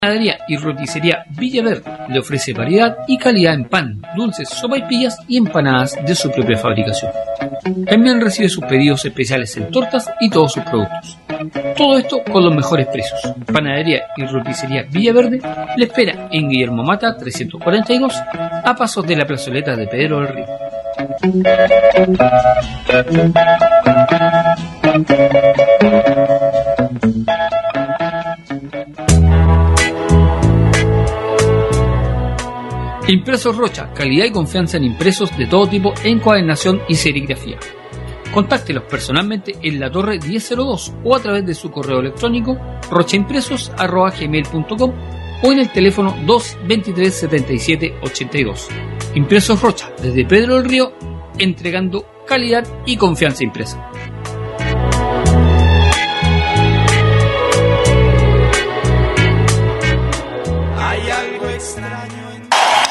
Panadería y roticería Villaverde le ofrece variedad y calidad en pan, dulces, sopaipillas y empanadas de su propia fabricación. También recibe sus pedidos especiales en tortas y todos sus productos. Todo esto con los mejores precios. Panadería y roticería Villaverde le espera en Guillermo Mata 342, a pasos de la plazoleta de Pedro del Río. Impresos Rocha, calidad y confianza en impresos de todo tipo, encuadernación y serigrafía. Contáctelos personalmente en la Torre 1002 o a través de su correo electrónico rochaimpresos@gmail.com o en el teléfono 223 77 82. Impresos Rocha, desde Pedro del Río, entregando calidad y confianza impresa. Hay algo extraño en...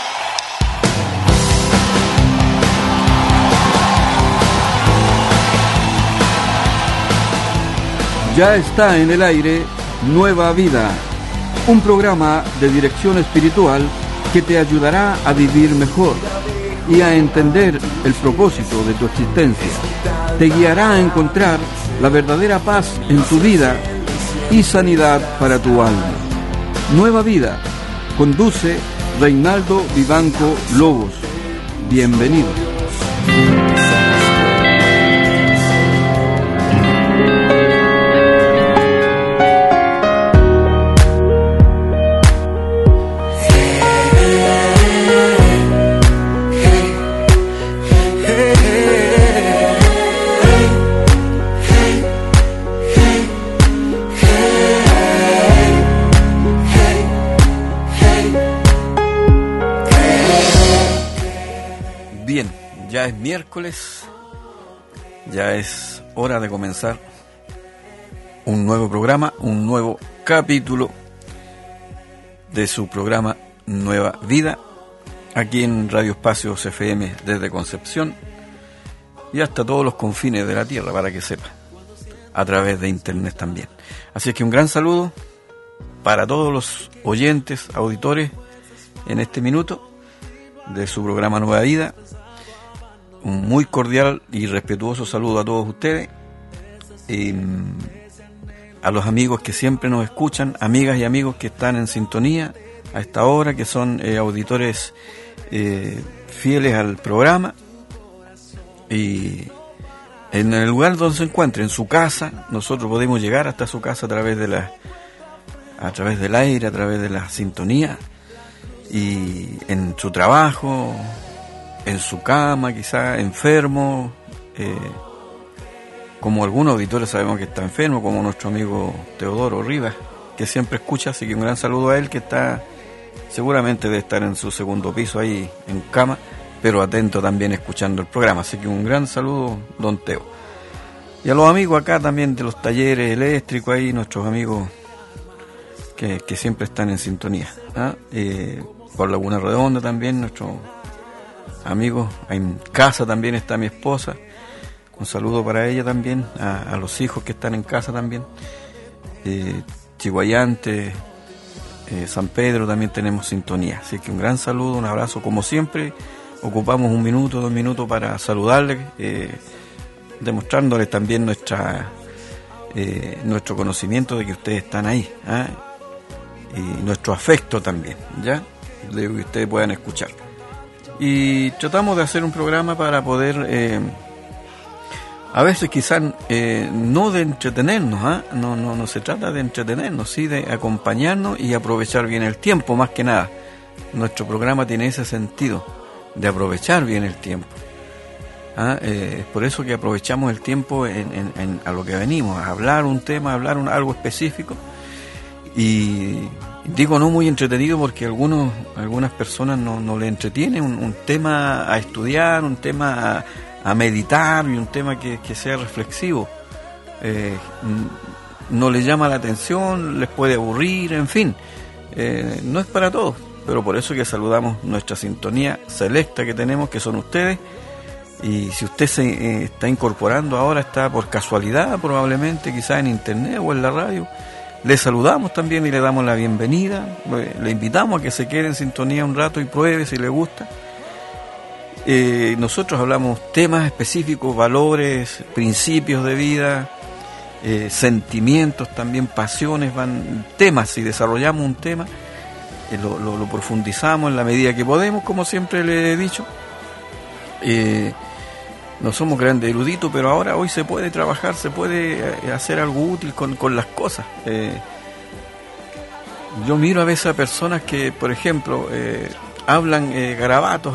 Ya está en el aire Nueva Vida, un programa de dirección espiritual que te ayudará a vivir mejor y a entender el propósito de tu existencia. Te guiará a encontrar la verdadera paz en tu vida y sanidad para tu alma. Nueva Vida, conduce Reinaldo Vivanco Lobos. Bienvenido. Ya es miércoles, ya es hora de comenzar un nuevo programa, un nuevo capítulo de su programa Nueva Vida, aquí en Radio Espacios FM desde Concepción y hasta todos los confines de la tierra, para que sepa, a través de internet también. Así que un gran saludo para todos los oyentes, auditores en este minuto de su programa Nueva Vida. Un muy cordial y respetuoso saludo a todos ustedes, a los amigos que siempre nos escuchan, amigas y amigos que están en sintonía a esta hora, que son auditores fieles al programa, y en el lugar donde se encuentre, en su casa. Nosotros podemos llegar hasta su casa a través del aire, a través de la sintonía, y en su trabajo, en su cama, quizá enfermo, como algunos auditores sabemos que está enfermo, como nuestro amigo Teodoro Rivas, que siempre escucha, así que un gran saludo a él, que está seguramente de estar en su segundo piso ahí en cama, pero atento también escuchando el programa, así que un gran saludo, don Teo. Y a los amigos acá también de los talleres eléctricos, ahí nuestros amigos que siempre están en sintonía, por Laguna Redonda también, nuestros amigos, en casa también está mi esposa, un saludo para ella también, a los hijos que están en casa también, Chihuayante, San Pedro también tenemos sintonía, así que un gran saludo, un abrazo, como siempre ocupamos 1 minuto, 2 minutos para saludarles, demostrándoles también nuestro conocimiento de que ustedes están ahí, y nuestro afecto también, ya, de que ustedes puedan escuchar. Y tratamos de hacer un programa para poder, a veces quizás no de entretenernos, no se trata de entretenernos, sí de acompañarnos y aprovechar bien el tiempo, más que nada. Nuestro programa tiene ese sentido, de aprovechar bien el tiempo. Es por eso que aprovechamos el tiempo a lo que venimos, a hablar un tema, a hablar algo específico. Y digo no muy entretenido porque algunas personas no le entretiene un tema a estudiar, un tema a meditar, y un tema que sea reflexivo. No les llama la atención, les puede aburrir, en fin, no es para todos, pero por eso que saludamos nuestra sintonía selecta que tenemos, que son ustedes. Y si usted se está incorporando ahora, está por casualidad probablemente, quizás en internet o en la radio, Le saludamos también y le damos la bienvenida. Le invitamos a que se quede en sintonía un rato y pruebe si le gusta. Nosotros hablamos temas específicos, valores, principios de vida, sentimientos también, pasiones, temas. Si desarrollamos un tema, lo profundizamos en la medida que podemos, como siempre le he dicho. No somos grandes eruditos, pero hoy se puede trabajar, se puede hacer algo útil con las cosas. Yo miro a veces a personas que, por ejemplo, hablan garabatos,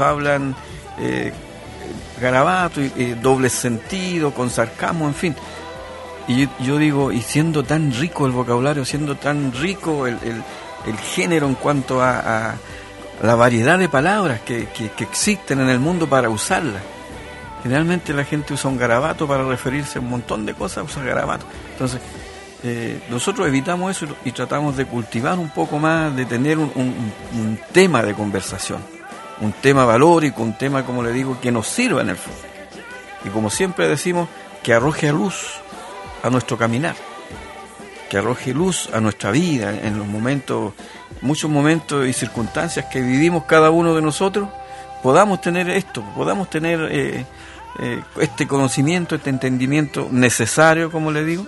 y doble sentido, con sarcasmo, en fin. Y yo digo, y siendo tan rico el vocabulario, siendo tan rico el género en cuanto a la variedad de palabras que existen en el mundo para usarlas. Generalmente la gente usa un garabato para referirse a un montón de cosas, usa garabato. Entonces, nosotros evitamos eso y tratamos de cultivar un poco más, de tener un tema de conversación, un tema valórico, un tema, como le digo, que nos sirva en el fondo. Y como siempre decimos, que arroje luz a nuestro caminar, que arroje luz a nuestra vida, en los momentos, muchos momentos y circunstancias que vivimos cada uno de nosotros, podamos tener este conocimiento, este entendimiento necesario, como le digo,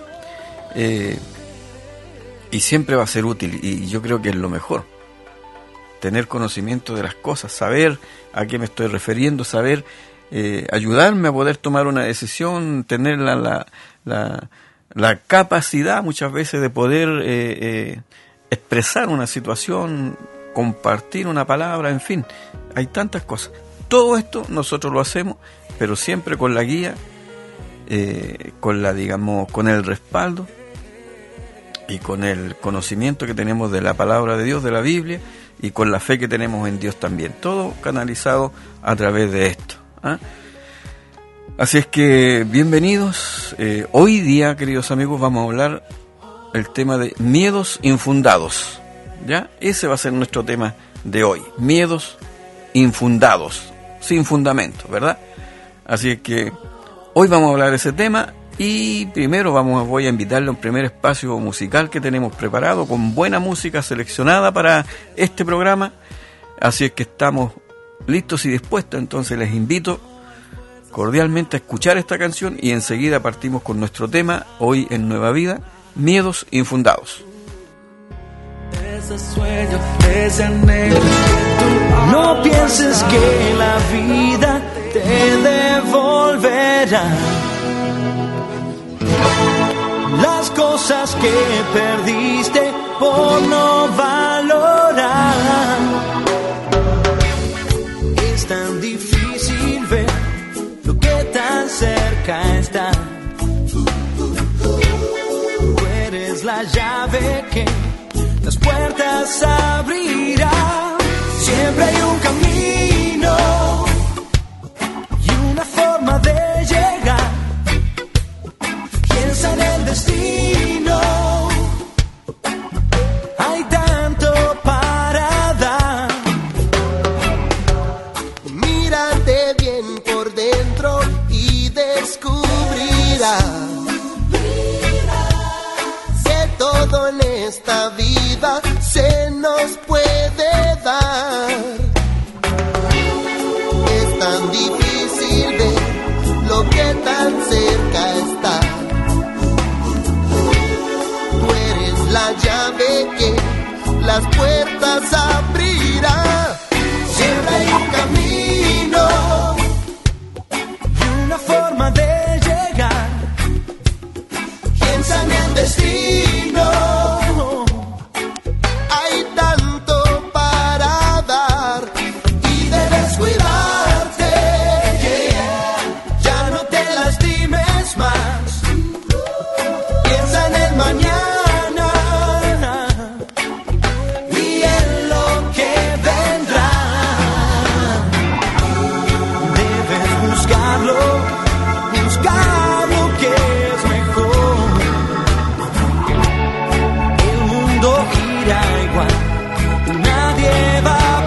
y siempre va a ser útil, y yo creo que es lo mejor, tener conocimiento de las cosas, saber a qué me estoy refiriendo, saber ayudarme a poder tomar una decisión, tener la capacidad muchas veces de poder expresar una situación, compartir una palabra, en fin, hay tantas cosas. Todo esto nosotros lo hacemos, pero siempre con la guía, con el respaldo y con el conocimiento que tenemos de la palabra de Dios, de la Biblia, y con la fe que tenemos en Dios también. Todo canalizado a través de esto. Así es que bienvenidos. Hoy día, queridos amigos, vamos a hablar el tema de miedos infundados. ¿Ya? Ese va a ser nuestro tema de hoy. Miedos infundados, sin fundamento, ¿verdad? Así es que hoy vamos a hablar de ese tema, y primero voy a invitarle a un primer espacio musical que tenemos preparado con buena música seleccionada para este programa. Así es que estamos listos y dispuestos, entonces les invito cordialmente a escuchar esta canción y enseguida partimos con nuestro tema hoy en Nueva Vida, miedos infundados. Ese sueño, ese anhelo, no pienses que la vida te devolverá las cosas que perdiste por no valorar. Es tan difícil ver lo que tan cerca está. Tú eres la llave que las puertas abrirá. Siempre hay un camino y una forma de llegar. Piensa en el destino. Hay tanto para dar. Mírate bien por dentro y descubrirás que todo en esta vida se nos puede dar. Es tan difícil ver lo que tan cerca está. Tú eres la llave que las puertas abrirá. Siempre hay un camino y una forma de llegar. Piensa en el destino. Hay tanto para dar y debes cuidarte. Ya no te lastimes más. Piensa en el mañana y en lo que vendrá. Debes buscar lo que es mejor. El mundo gira igual, nadie va a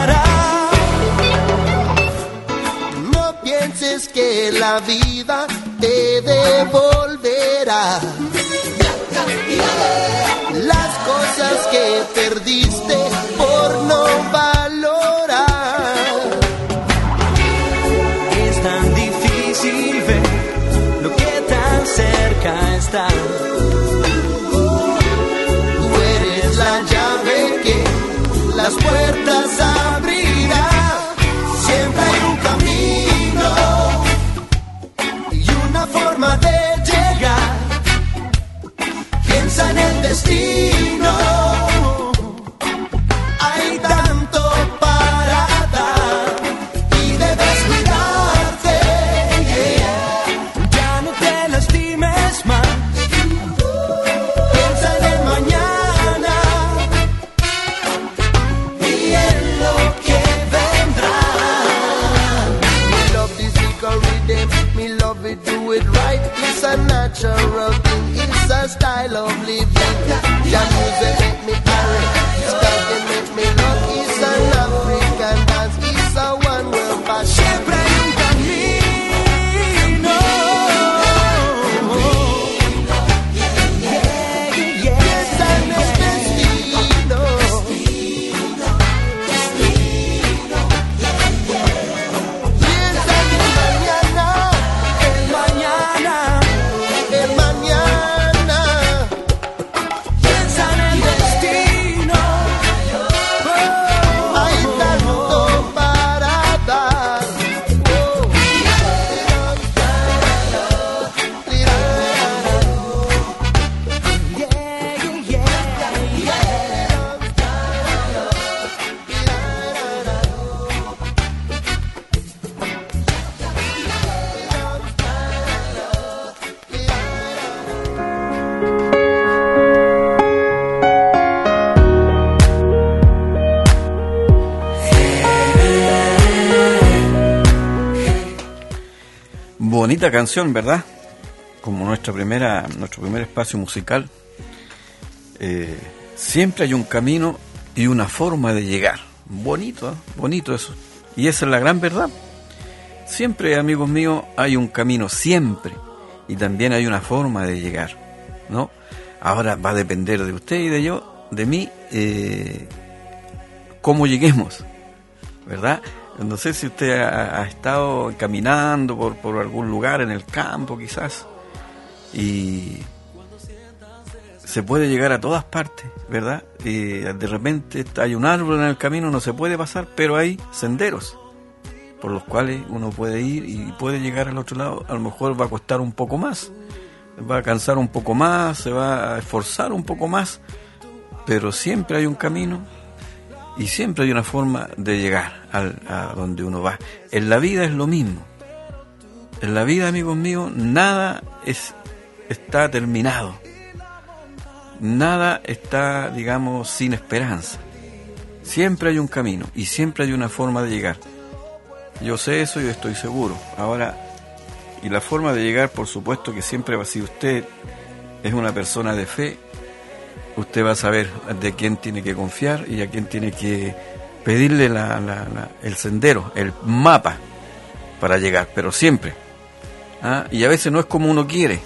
parar. No pienses que la vida te devolverá perdiste por no valorar. Es tan difícil ver lo que tan cerca está. Tú eres la llave que las puertas abrirá. Siempre hay un camino y una forma de llegar. Piensa en el destino. Hay tanto para dar y debes cuidarte. Ya no te lastimes más. Piensa en el mañana y en lo que vendrá. Me love the secret rhythm, me love it, do it right. It's a natural thing, it's a style of living. Your music make me carry, style make me love. It's an African dance, it's a one world fashion. Siempre hay un camino. Piensa en el destino. Piensa en el mañana, El mañana. el mañana. Piensa en el destino. Hay tanto para dar. Bonita canción, ¿verdad? Como nuestro primer espacio musical. Siempre hay un camino y una forma de llegar. Bonito, ¿eh? Bonito eso. Y esa es la gran verdad. Siempre, amigos míos, hay un camino, siempre. Y también hay una forma de llegar, ¿no? Ahora va a depender de usted y de mí, cómo lleguemos, ¿verdad? No sé si usted ha estado caminando por algún lugar en el campo, quizás, y se puede llegar a todas partes, ¿verdad? Y de repente hay un árbol en el camino, no se puede pasar, pero hay senderos por los cuales uno puede ir y puede llegar al otro lado. A lo mejor va a costar un poco más, va a cansar un poco más, se va a esforzar un poco más, pero siempre hay un camino y siempre hay una forma de llegar a donde uno va. En la vida es lo mismo. En la vida, amigos míos, nada está terminado. Nada está, digamos, sin esperanza. Siempre hay un camino y siempre hay una forma de llegar. Yo sé eso y estoy seguro. Ahora, y la forma de llegar, por supuesto que siempre va, si usted es una persona de fe, usted va a saber de quién tiene que confiar y a quién tiene que pedirle el sendero, el mapa para llegar, pero siempre. Y a veces no es como uno quiere,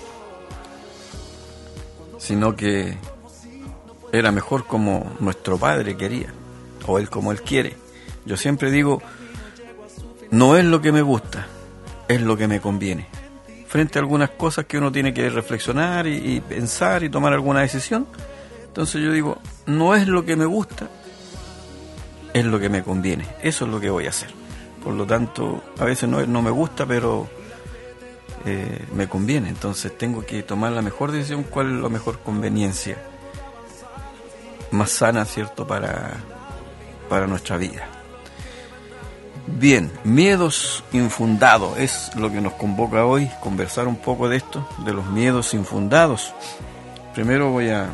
sino que era mejor como nuestro Padre quería, o Él como Él quiere. Yo siempre digo, no es lo que me gusta, es lo que me conviene. Frente a algunas cosas que uno tiene que reflexionar y pensar y tomar alguna decisión, entonces yo digo, no es lo que me gusta, es lo que me conviene. Eso es lo que voy a hacer. Por lo tanto, a veces no me gusta, pero me conviene. Entonces tengo que tomar la mejor decisión, cuál es la mejor conveniencia, más sana, ¿cierto?, para nuestra vida. Bien, miedos infundados es lo que nos convoca hoy, conversar un poco de esto, de los miedos infundados. Primero voy a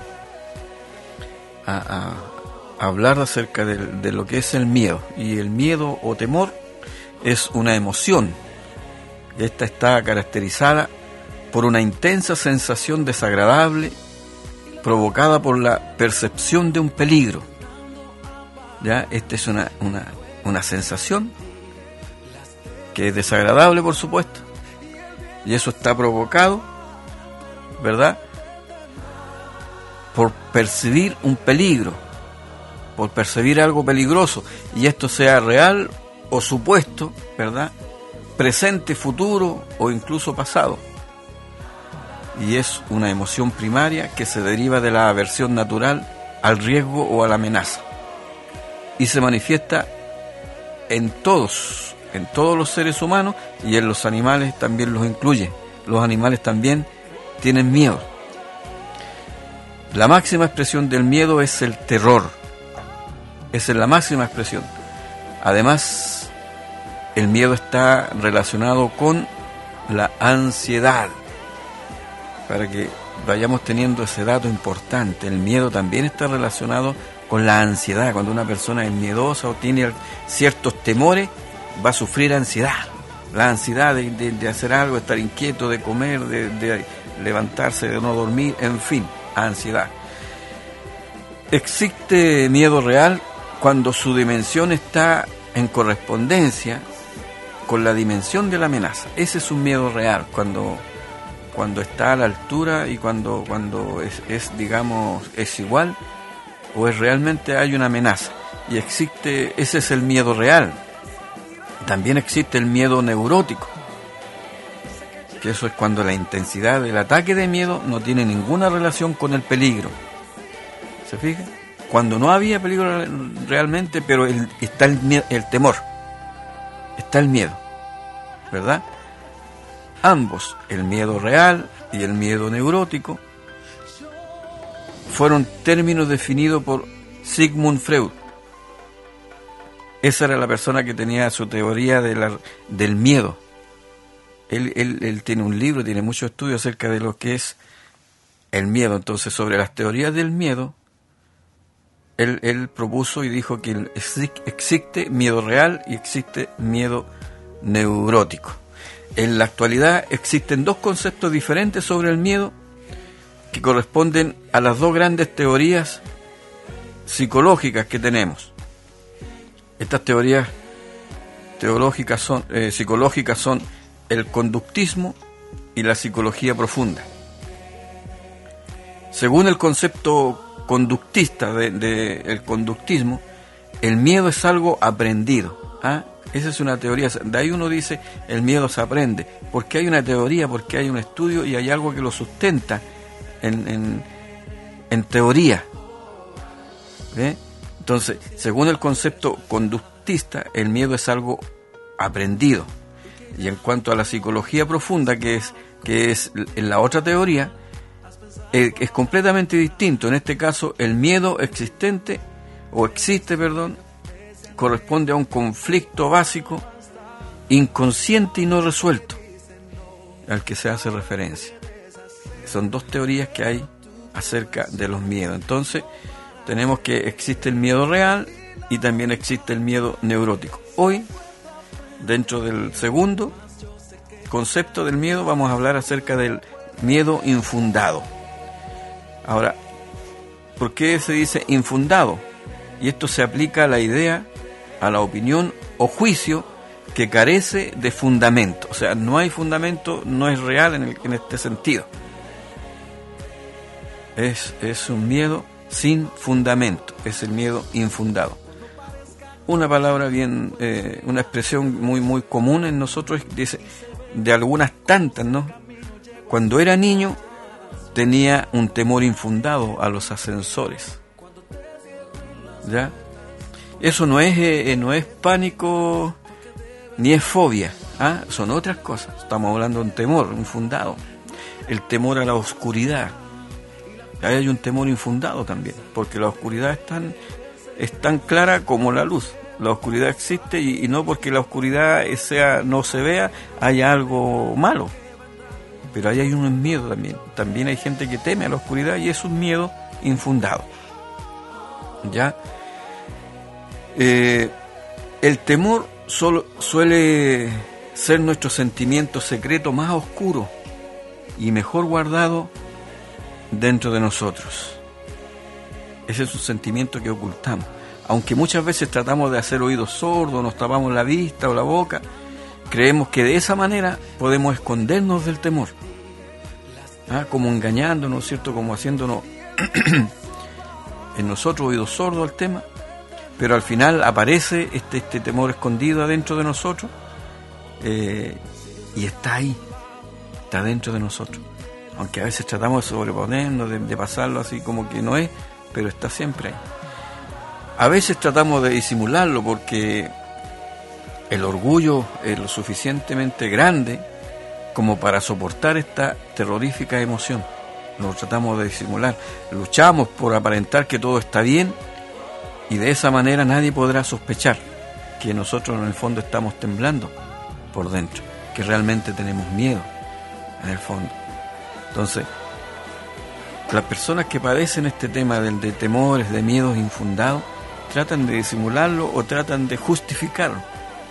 hablar acerca de lo que es el miedo. Y el miedo o temor es una emoción. Esta está caracterizada por una intensa sensación desagradable provocada por la percepción de un peligro. ¿Ya? Esta es una sensación que es desagradable, por supuesto, y eso está provocado, ¿verdad?, por percibir un peligro, por percibir algo peligroso, y esto sea real o supuesto, ¿verdad? Presente, futuro o incluso pasado. Y es una emoción primaria que se deriva de la aversión natural al riesgo o a la amenaza. Y se manifiesta en todos los seres humanos, y en los animales también los incluye. Los animales también tienen miedo. La máxima expresión del miedo es el terror. Esa es la máxima expresión. Además, el miedo está relacionado con la ansiedad. Para que vayamos teniendo ese dato importante, el miedo también está relacionado con la ansiedad. Cuando una persona es miedosa o tiene ciertos temores, va a sufrir ansiedad. La ansiedad de hacer algo, de estar inquieto, de comer, de levantarse, de no dormir, en fin, ansiedad. Existe miedo real cuando su dimensión está en correspondencia con la dimensión de la amenaza. Ese es un miedo real, cuando está a la altura y cuando es digamos, es igual o es realmente hay una amenaza. Y ese es el miedo real. También existe el miedo neurótico, que eso es cuando la intensidad del ataque de miedo no tiene ninguna relación con el peligro. ¿Se fija? Cuando no había peligro realmente, pero está el temor, está el miedo, ¿verdad? Ambos, el miedo real y el miedo neurótico, fueron términos definidos por Sigmund Freud. Esa era la persona que tenía su teoría del miedo. Él tiene un libro, tiene muchos estudios acerca de lo que es el miedo. Entonces, sobre las teorías del miedo, él propuso y dijo que existe miedo real y existe miedo neurótico. En la actualidad existen dos conceptos diferentes sobre el miedo que corresponden a las dos grandes teorías psicológicas que tenemos. Estas teorías psicológicas son el conductismo y la psicología profunda. Según el concepto conductista del conductismo, el miedo es algo aprendido. Esa es una teoría. De ahí uno dice, el miedo se aprende. Porque hay una teoría, porque hay un estudio y hay algo que lo sustenta en teoría. ¿Ve? Entonces, según el concepto conductista, el miedo es algo aprendido. Y en cuanto a la psicología profunda, que es en la otra teoría, es completamente distinto. En este caso, el miedo existe, corresponde a un conflicto básico, inconsciente y no resuelto, al que se hace referencia. Son dos teorías que hay acerca de los miedos. Entonces, tenemos que existe el miedo real y también existe el miedo neurótico. Hoy, dentro del segundo concepto del miedo, vamos a hablar acerca del miedo infundado. Ahora, ¿por qué se dice infundado? Y esto se aplica a la idea, a la opinión o juicio que carece de fundamento. O sea, no hay fundamento, no es real en este sentido. Es un miedo sin fundamento, es el miedo infundado. Una palabra una expresión muy muy común en nosotros, dice, de algunas tantas, ¿no? Cuando era niño tenía un temor infundado a los ascensores. ¿Ya? Eso no es pánico ni es fobia, son otras cosas. Estamos hablando de un temor infundado. El temor a la oscuridad. Ahí hay un temor infundado también, porque la oscuridad es tan clara como la luz. La oscuridad existe y no porque la oscuridad no se vea, haya algo malo. Pero ahí hay un miedo también. También hay gente que teme a la oscuridad y es un miedo infundado. ¿Ya? El temor suele ser nuestro sentimiento secreto más oscuro y mejor guardado dentro de nosotros. Ese es un sentimiento que ocultamos. Aunque muchas veces tratamos de hacer oídos sordos, nos tapamos la vista o la boca, creemos que de esa manera podemos escondernos del temor. Como engañándonos, ¿cierto? Como haciéndonos en nosotros oídos sordos al tema, pero al final aparece este temor escondido adentro de nosotros, y está ahí, está dentro de nosotros. Aunque a veces tratamos de sobreponernos, de pasarlo así como que no es, pero está siempre ahí. A veces tratamos de disimularlo porque el orgullo es lo suficientemente grande como para soportar esta terrorífica emoción. Lo tratamos de disimular, luchamos por aparentar que todo está bien, y de esa manera nadie podrá sospechar que nosotros en el fondo estamos temblando por dentro, que realmente tenemos miedo en el fondo. Entonces, las personas que padecen este tema de temores, de miedos infundados, tratan de disimularlo o tratan de justificarlo.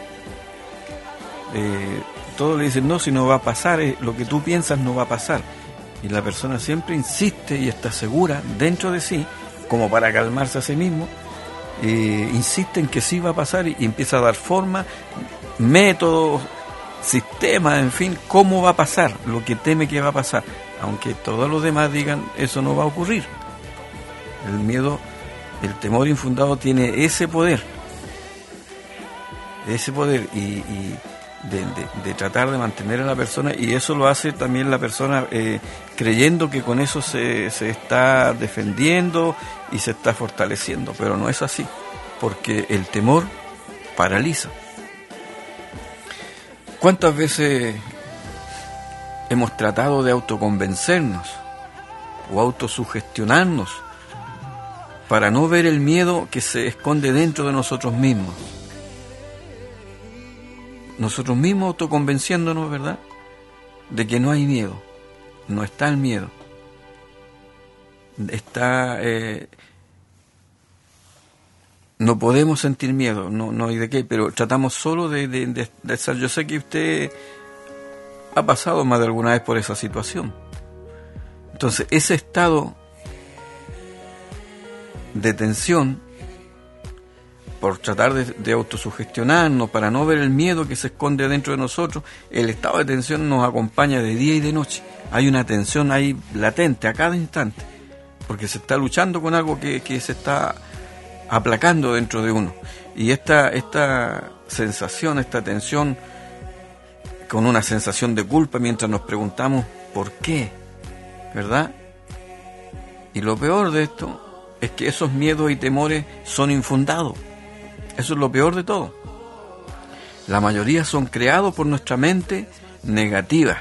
Todos le dicen, no, si no va a pasar, lo que tú piensas no va a pasar. Y la persona siempre insiste y está segura dentro de sí, como para calmarse a sí mismo, insiste en que sí va a pasar y empieza a dar forma, métodos, sistemas, en fin, cómo va a pasar, lo que teme que va a pasar, aunque todos los demás digan eso no va a ocurrir. El miedo, el temor infundado tiene ese poder y de tratar de mantener a la persona, y eso lo hace también la persona creyendo que con eso se está defendiendo y se está fortaleciendo, pero no es así, porque el temor paraliza. ¿Cuántas veces hemos tratado de autoconvencernos o autosugestionarnos para no ver el miedo que se esconde dentro de nosotros mismos? Nosotros mismos autoconvenciéndonos, ¿verdad?, de que no hay miedo, no está el miedo, está, no podemos sentir miedo, no hay de qué, pero tratamos solo de estar. Yo sé que usted ha pasado más de alguna vez por esa situación. Entonces, ese estado de tensión, por tratar de autosugestionarnos, para no ver el miedo que se esconde dentro de nosotros, el estado de tensión nos acompaña de día y de noche. Hay una tensión ahí latente a cada instante, porque se está luchando con algo que se está aplacando dentro de uno. Y esta sensación, esta tensión, con una sensación de culpa mientras nos preguntamos ¿por qué? ¿Verdad? Y lo peor de esto es que esos miedos y temores son infundados. Eso es lo peor de todo. La mayoría son creados por nuestra mente negativa,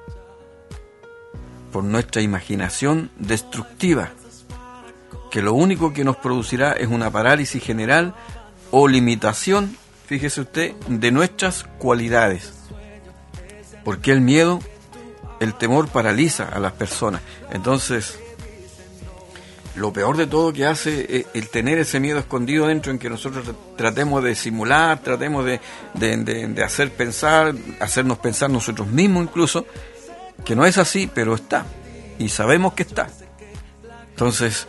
por nuestra imaginación destructiva, que lo único que nos producirá es una parálisis general o limitación, fíjese usted, de nuestras cualidades. Porque el miedo, el temor paraliza a las personas. Entonces, lo peor de todo que hace el tener ese miedo escondido dentro, en que nosotros tratemos de simular, tratemos de hacernos pensar nosotros mismos incluso, que no es así, pero está, y sabemos que está. Entonces,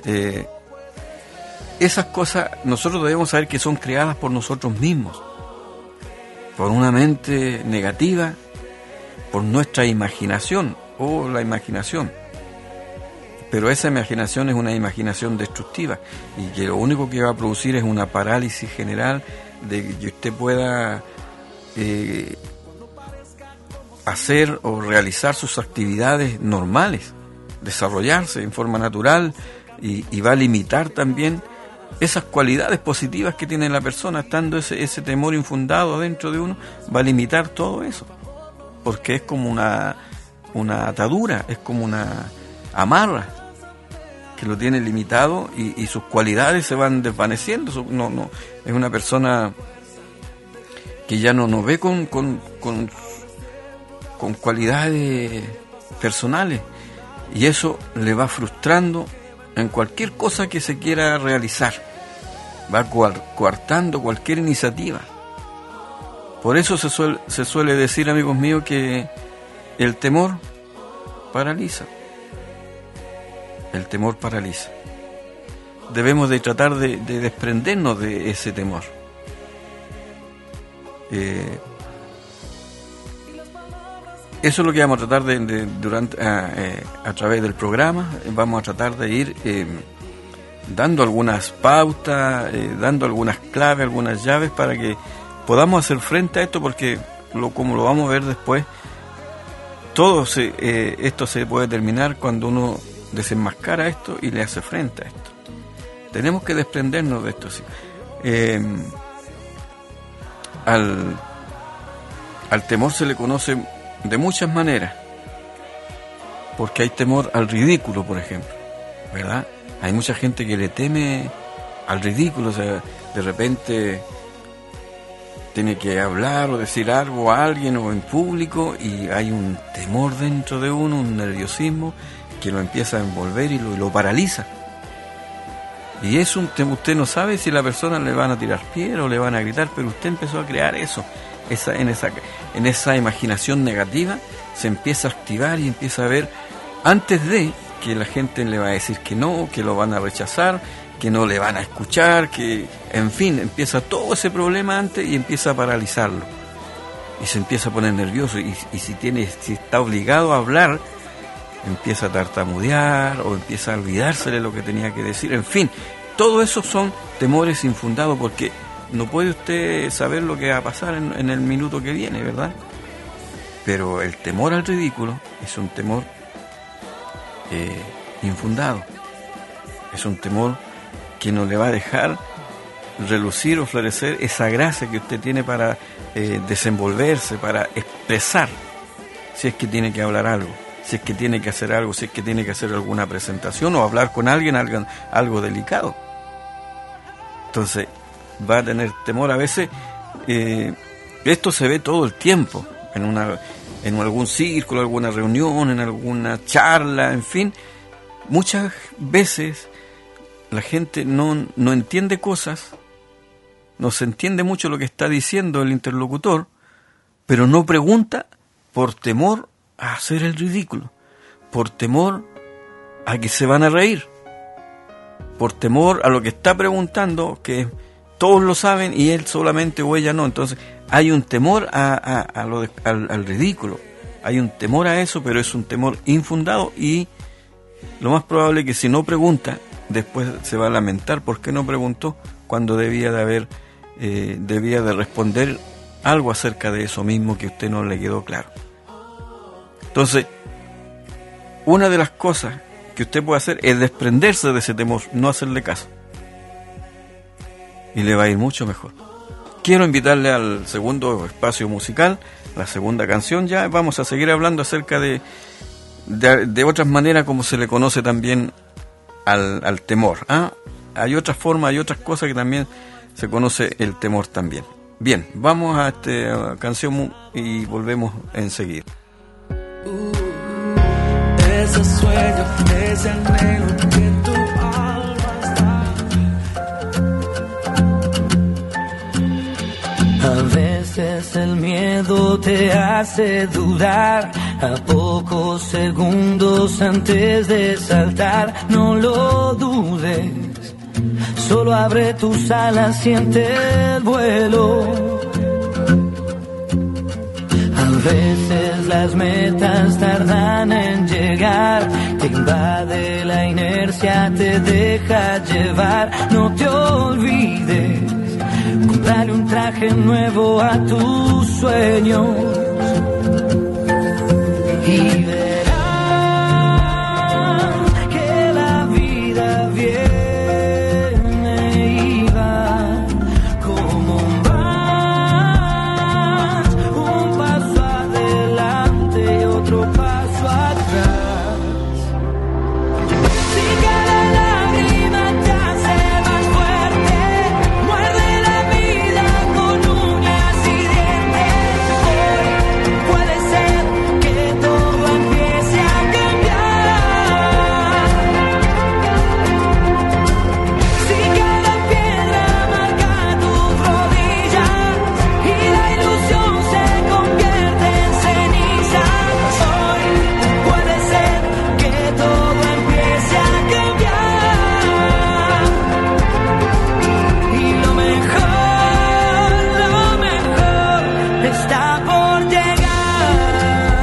esas cosas nosotros debemos saber que son creadas por nosotros mismos, por una mente negativa, por nuestra imaginación o la imaginación. Pero esa imaginación es una imaginación destructiva, y que lo único que va a producir es una parálisis general de que usted pueda hacer o realizar sus actividades normales, desarrollarse en forma natural, y va a limitar también esas cualidades positivas que tiene la persona. Estando ese temor infundado dentro de uno, va a limitar todo eso, porque es como una atadura, es como una amarra que lo tiene limitado, y sus cualidades se van desvaneciendo. No es una persona que ya no nos ve con cualidades personales, y eso le va frustrando en cualquier cosa que se quiera realizar, va coartando cualquier iniciativa. Por eso se suele decir, amigos míos, que el temor paraliza. El temor paraliza. Debemos de tratar de desprendernos de ese temor. Eso es lo que vamos a tratar durante a través del programa. Vamos a tratar de ir dando algunas pautas, dando algunas claves, algunas llaves para que podamos hacer frente a esto, porque como lo vamos a ver después, esto se puede terminar cuando uno desenmascara esto y le hace frente a esto. Tenemos que desprendernos de esto. ¿Sí? Al temor se le conoce de muchas maneras, porque hay temor al ridículo, por ejemplo, ¿verdad? Hay mucha gente que le teme al ridículo, o sea, de repente tiene que hablar o decir algo a alguien o en público y hay un temor dentro de uno, un nerviosismo que lo empieza a envolver y lo paraliza. Y es usted no sabe si la persona le van a tirar piedra o le van a gritar, pero usted empezó a crear eso. En esa imaginación negativa se empieza a activar y empieza a ver, antes de que la gente le va a decir que no, que lo van a rechazar, que no le van a escuchar, que, en fin, empieza todo ese problema antes y empieza a paralizarlo. Y se empieza a poner nervioso y si está obligado a hablar, empieza a tartamudear o empieza a olvidarse de lo que tenía que decir. En fin, todo eso son temores infundados, porque no puede usted saber lo que va a pasar en el minuto que viene, ¿verdad? Pero el temor al ridículo es un temor infundado. Es un temor que no le va a dejar relucir o florecer esa gracia que usted tiene para desenvolverse, para expresar, si es que tiene que hablar algo, si es que tiene que hacer algo, si es que tiene que hacer alguna presentación o hablar con alguien algo delicado. Entonces va a tener temor. A veces esto se ve todo el tiempo en algún círculo, alguna reunión, en alguna charla, en fin. Muchas veces la gente no entiende cosas, no se entiende mucho lo que está diciendo el interlocutor, pero no pregunta por temor a hacer el ridículo, por temor a que se van a reír, por temor a lo que está preguntando, que todos lo saben y él solamente o ella no. Entonces hay un temor al ridículo, hay un temor a eso, pero es un temor infundado, y lo más probable es que si no pregunta, después se va a lamentar por qué no preguntó cuando debía de responder algo acerca de eso mismo que a usted no le quedó claro. Entonces, una de las cosas que usted puede hacer es desprenderse de ese temor, no hacerle caso, y le va a ir mucho mejor. Quiero invitarle al segundo espacio musical, la segunda canción. Ya vamos a seguir hablando acerca de otras maneras como se le conoce también al temor. Hay otras formas, hay otras cosas que también se conoce el temor también. Bien, vamos a esta canción y volvemos enseguida. Ese sueño, ese anhelo que tu alma está. A veces el miedo te hace dudar, a pocos segundos antes de saltar. No lo dudes, solo abre tus alas, siente el vuelo. A veces las metas tardan en llegar, te invade la inercia, te deja llevar. No te olvides, comprarle un traje nuevo a tus sueños y verás que la vida viene y va como un vals, un paso adelante y otro paso atrás. Si cada lágrima te hace más fuerte, muerde la vida con uñas y dientes. Hoy puede ser que todo empiece a cambiar. Si cada piedra marca tus rodillas y la ilusión se convierte en cenizas, hoy puede ser que todo empiece a cambiar. Y lo mejor está por llegar.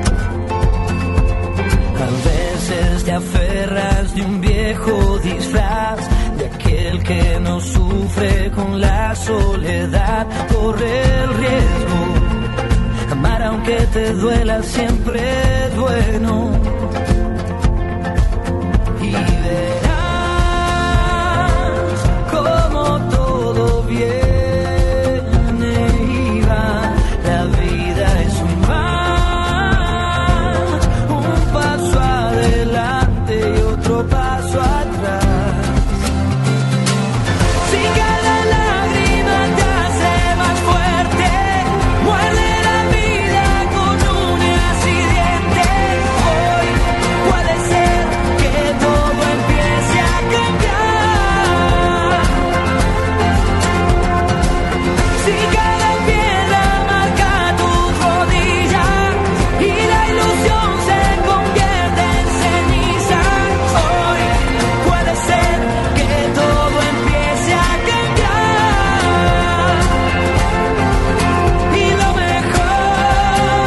A veces te aferras de un viejo disfraz que no sufre con la soledad corre el riesgo. Amar aunque te duela siempre es bueno. Y verás como todo viene y va. La vida es un mar, un paso adelante y otro paso atrás. Si cada lágrima te hace más fuerte, muerde la vida con uñas y dientes. Hoy puede ser que todo empiece a cambiar. Si cada piedra marca tus rodillas y la ilusión se convierte en ceniza, hoy puede ser que todo empiece a cambiar. Y lo mejor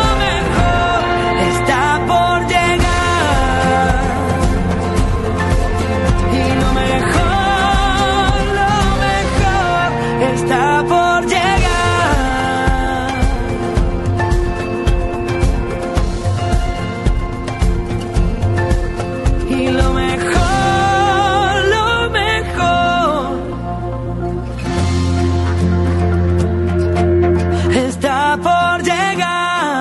está por llegar. Y lo mejor está por llegar. Y lo mejor está por llegar.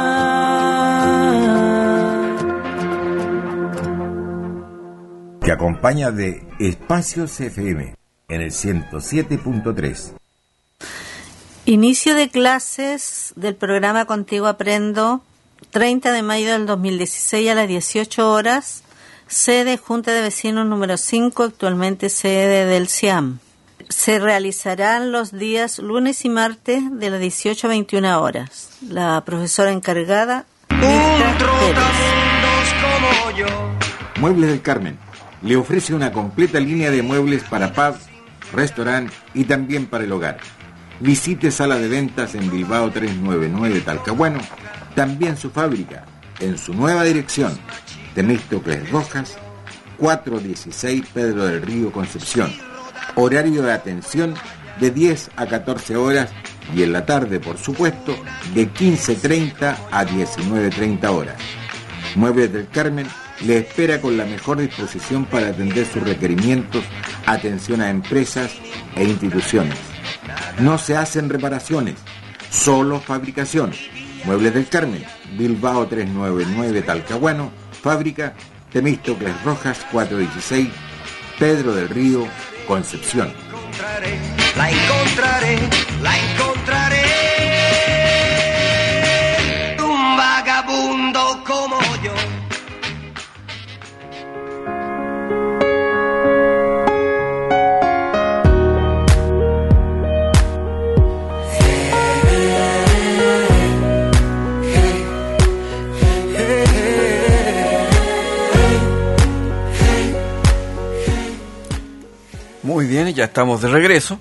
Te acompaña de Espacios FM en el 107.3. Inicio de clases del programa Contigo Aprendo, 30 de mayo del 2016 a las 18 horas, sede Junta de Vecinos número 5, actualmente sede del CIAM. Se realizarán los días lunes y martes de las 18 a 21 horas. La profesora encargada, Mirta Pérez. Muebles del Carmen le ofrece una completa línea de muebles para pub, restaurante y también para el hogar. Visite sala de ventas en Bilbao 399 Talcahuano, también su fábrica en su nueva dirección, Temístocles Rojas, 416 Pedro del Río, Concepción. Horario de atención de 10 a 14 horas y en la tarde, por supuesto, de 15:30 a 19:30 horas. Muebles del Carmen le espera con la mejor disposición para atender sus requerimientos, atención a empresas e instituciones. No se hacen reparaciones, solo fabricación. Muebles del Carmen, Bilbao 399 Talcahuano, fábrica Temístocles Rojas 416, Pedro del Río, Concepción. La encontraré, la encontraré. Un vagabundo como yo. Muy bien, ya estamos de regreso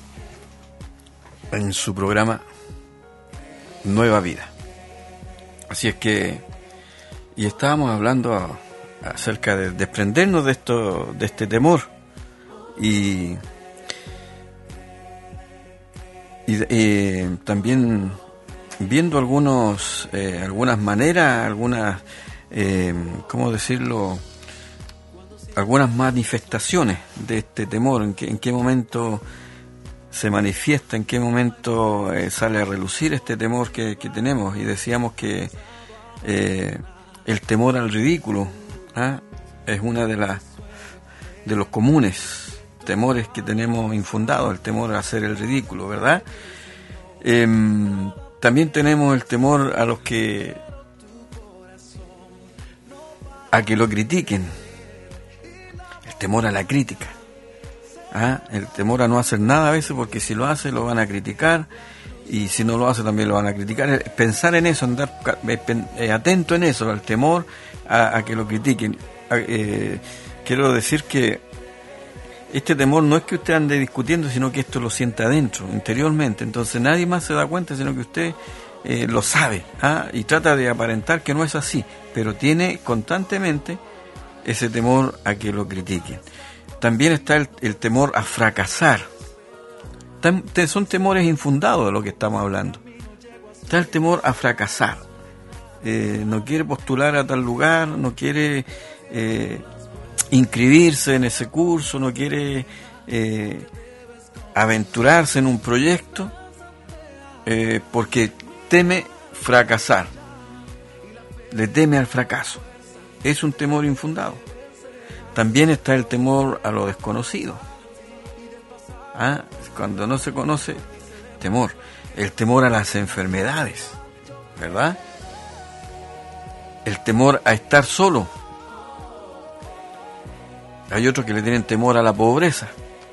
en su programa Nueva Vida. Así es que, y estábamos hablando acerca de desprendernos de este temor y también viendo algunas maneras, ¿cómo decirlo? Algunas manifestaciones de este temor, en qué momento se manifiesta, en qué momento sale a relucir este temor que tenemos. Y decíamos que el temor al ridículo es una de los comunes temores que tenemos infundados, el temor a hacer el ridículo, ¿verdad? También tenemos el temor a que lo critiquen. Temor a la crítica, el temor a no hacer nada a veces, porque si lo hace lo van a criticar, y si no lo hace también lo van a criticar. Pensar en eso, andar atento en eso, al temor a que lo critiquen. Quiero decir que este temor no es que usted ande discutiendo, sino que esto lo siente adentro, interiormente. Entonces nadie más se da cuenta, sino que usted lo sabe, y trata de aparentar que no es así, pero tiene constantemente ese temor a que lo critiquen. También está el temor a fracasar. Son temores infundados de lo que estamos hablando. Está el temor a fracasar. No quiere postular a tal lugar, no quiere inscribirse en ese curso, no quiere aventurarse en un proyecto porque teme fracasar. Le teme al fracaso. Es un temor infundado. También está el temor a lo desconocido. Cuando no se conoce, temor. El temor a las enfermedades, ¿verdad? El temor a estar solo. Hay otros que le tienen temor a la pobreza.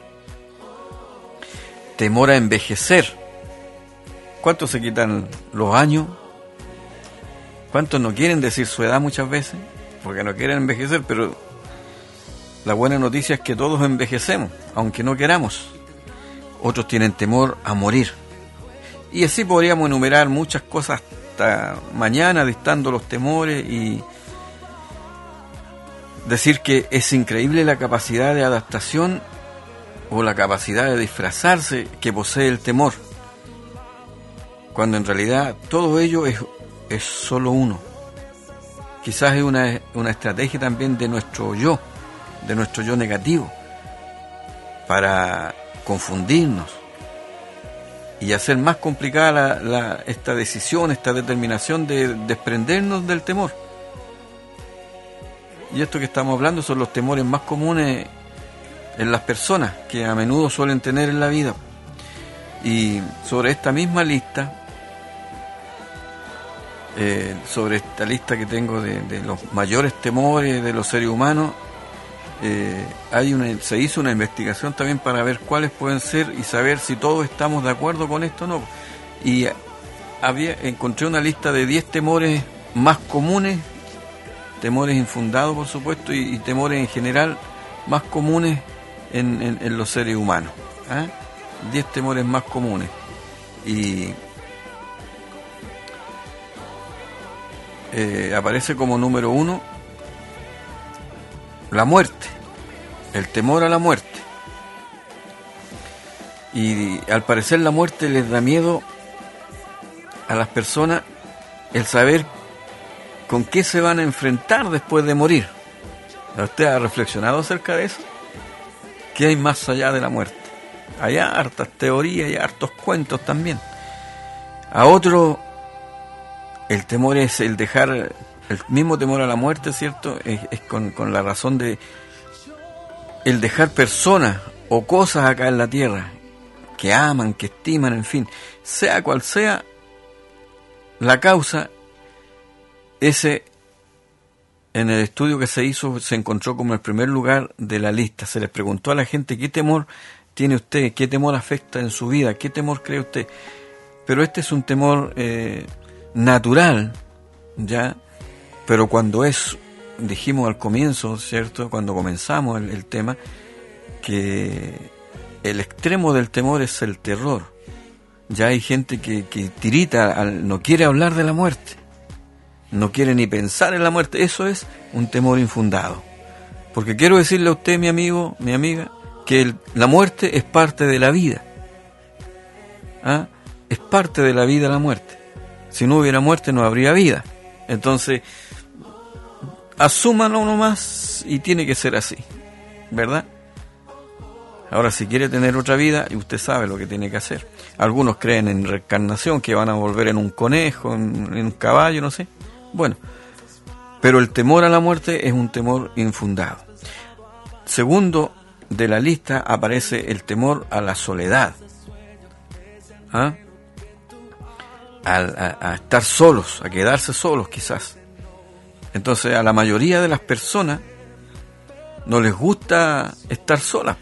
Temor a envejecer. ¿Cuántos se quitan los años? ¿Cuántos no quieren decir su edad muchas veces? Porque no quieren envejecer, pero la buena noticia es que todos envejecemos, aunque no queramos. Otros tienen temor a morir. Y así podríamos enumerar muchas cosas hasta mañana, listando los temores y decir que es increíble la capacidad de adaptación o la capacidad de disfrazarse que posee el temor, cuando en realidad todo ello es solo uno. Quizás es una estrategia también de nuestro yo negativo, para confundirnos y hacer más complicada esta decisión, esta determinación de desprendernos del temor. Y esto que estamos hablando son los temores más comunes en las personas, que a menudo suelen tener en la vida. Y sobre esta misma lista, sobre esta lista que tengo de los mayores temores de los seres humanos, se hizo una investigación también para ver cuáles pueden ser y saber si todos estamos de acuerdo con esto o no. Y encontré una lista de 10 temores más comunes, temores infundados por supuesto, y temores en general más comunes en los seres humanos. 10 temores más comunes. Y aparece como número 1 la muerte, el temor a la muerte. Y al parecer la muerte les da miedo a las personas el saber con qué se van a enfrentar después de morir. ¿Usted ha reflexionado acerca de eso? ¿Qué hay más allá de la muerte? Hay hartas teorías y hartos cuentos también. A otro, el temor es el mismo temor a la muerte, ¿cierto? Es con la razón de el dejar personas o cosas acá en la tierra que aman, que estiman, en fin, sea cual sea la causa. Ese, en el estudio que se hizo, se encontró como el primer lugar de la lista. Se les preguntó a la gente: ¿qué temor tiene usted? ¿Qué temor afecta en su vida? ¿Qué temor cree usted? Pero este es un temor natural, ¿ya? Pero cuando dijimos al comienzo, ¿cierto? Cuando comenzamos el tema, que el extremo del temor es el terror. Ya hay gente que tirita, no quiere hablar de la muerte, no quiere ni pensar en la muerte. Eso es un temor infundado. Porque quiero decirle a usted, mi amigo, mi amiga, que la muerte es parte de la vida. Es parte de la vida la muerte. Si no hubiera muerte no habría vida. Entonces, asúmalo nomás y tiene que ser así, ¿verdad? Ahora, si quiere tener otra vida, usted sabe lo que tiene que hacer. Algunos creen en reencarnación, que van a volver en un conejo, en un caballo, no sé. Bueno, pero el temor a la muerte es un temor infundado. Segundo de la lista aparece el temor a la soledad. A estar solos, a quedarse solos quizás. Entonces a la mayoría de las personas no les gusta estar solas.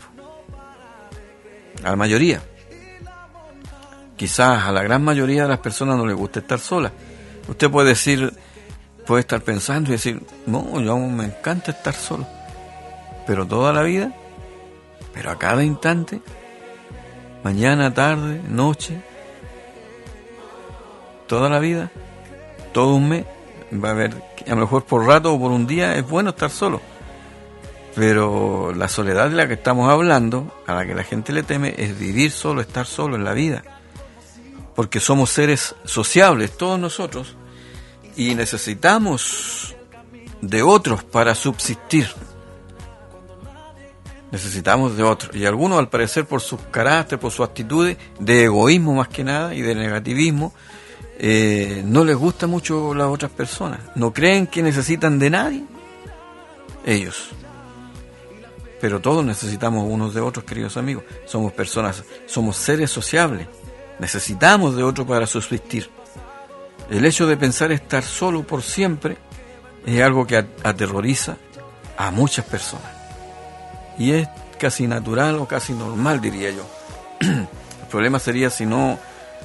A la mayoría. Quizás a la gran mayoría de las personas no les gusta estar solas. Usted puede estar pensando y decir: no, yo me encanta estar solo. Pero toda la vida, pero a cada instante, mañana, tarde, noche, toda la vida, todo un mes, va a haber, a lo mejor por rato o por un día es bueno estar solo. Pero la soledad de la que estamos hablando, a la que la gente le teme, es vivir solo, estar solo en la vida. Porque somos seres sociables, todos nosotros, y necesitamos de otros para subsistir. Necesitamos de otros. Y algunos, al parecer, por sus carácter, por sus actitudes, de egoísmo más que nada, y de negativismo, no les gusta mucho las otras personas. No creen que necesitan de nadie, ellos. Pero todos necesitamos unos de otros, queridos amigos. Somos personas, somos seres sociables. Necesitamos de otro para subsistir. El hecho de pensar estar solo por siempre es algo que aterroriza a muchas personas. Y es casi natural o casi normal, diría yo. El problema sería si no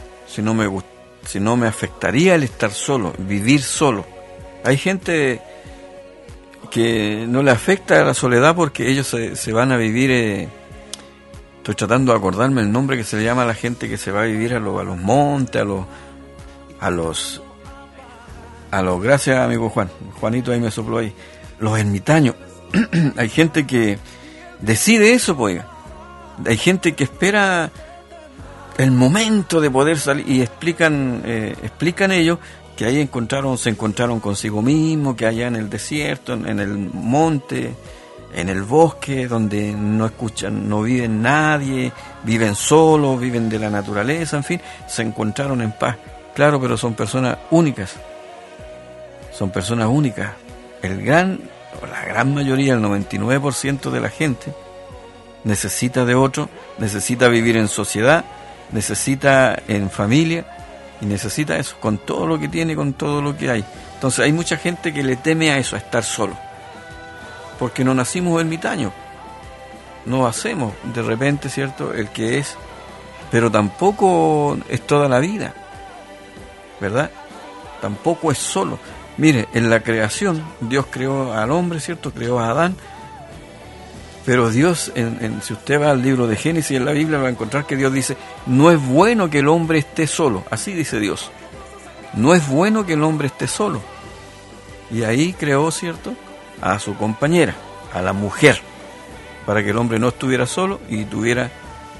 me afectaría el estar solo, vivir solo. Hay gente que no le afecta la soledad porque ellos se van a vivir, estoy tratando de acordarme el nombre que se le llama a la gente que se va a vivir a los montes, a los gracias amigo Juanito ahí me sopló ahí, los ermitaños. Hay gente que decide eso, pues. Hay gente que espera el momento de poder salir y explican ellos que ahí se encontraron consigo mismo, que allá en el desierto, en el monte, en el bosque, donde no viven nadie, viven solos, viven de la naturaleza, en fin, se encontraron en paz. Claro, pero son personas únicas. Son personas únicas. La gran mayoría, el 99% de la gente necesita de otro, necesita vivir en sociedad, necesita en familia, y necesita eso, con todo lo que tiene, con todo lo que hay. Entonces hay mucha gente que le teme a eso, a estar solo, porque no nacimos ermitaños, no hacemos de repente, ¿cierto?, el que es, pero tampoco es toda la vida, ¿verdad? Tampoco es solo. Mire, en la creación Dios creó al hombre, ¿cierto?, creó a Adán, pero Dios, si usted va al libro de Génesis en la Biblia, va a encontrar que Dios dice, no es bueno que el hombre esté solo. Así dice Dios. No es bueno que el hombre esté solo. Y ahí creó, ¿cierto?, a su compañera, a la mujer, para que el hombre no estuviera solo y tuviera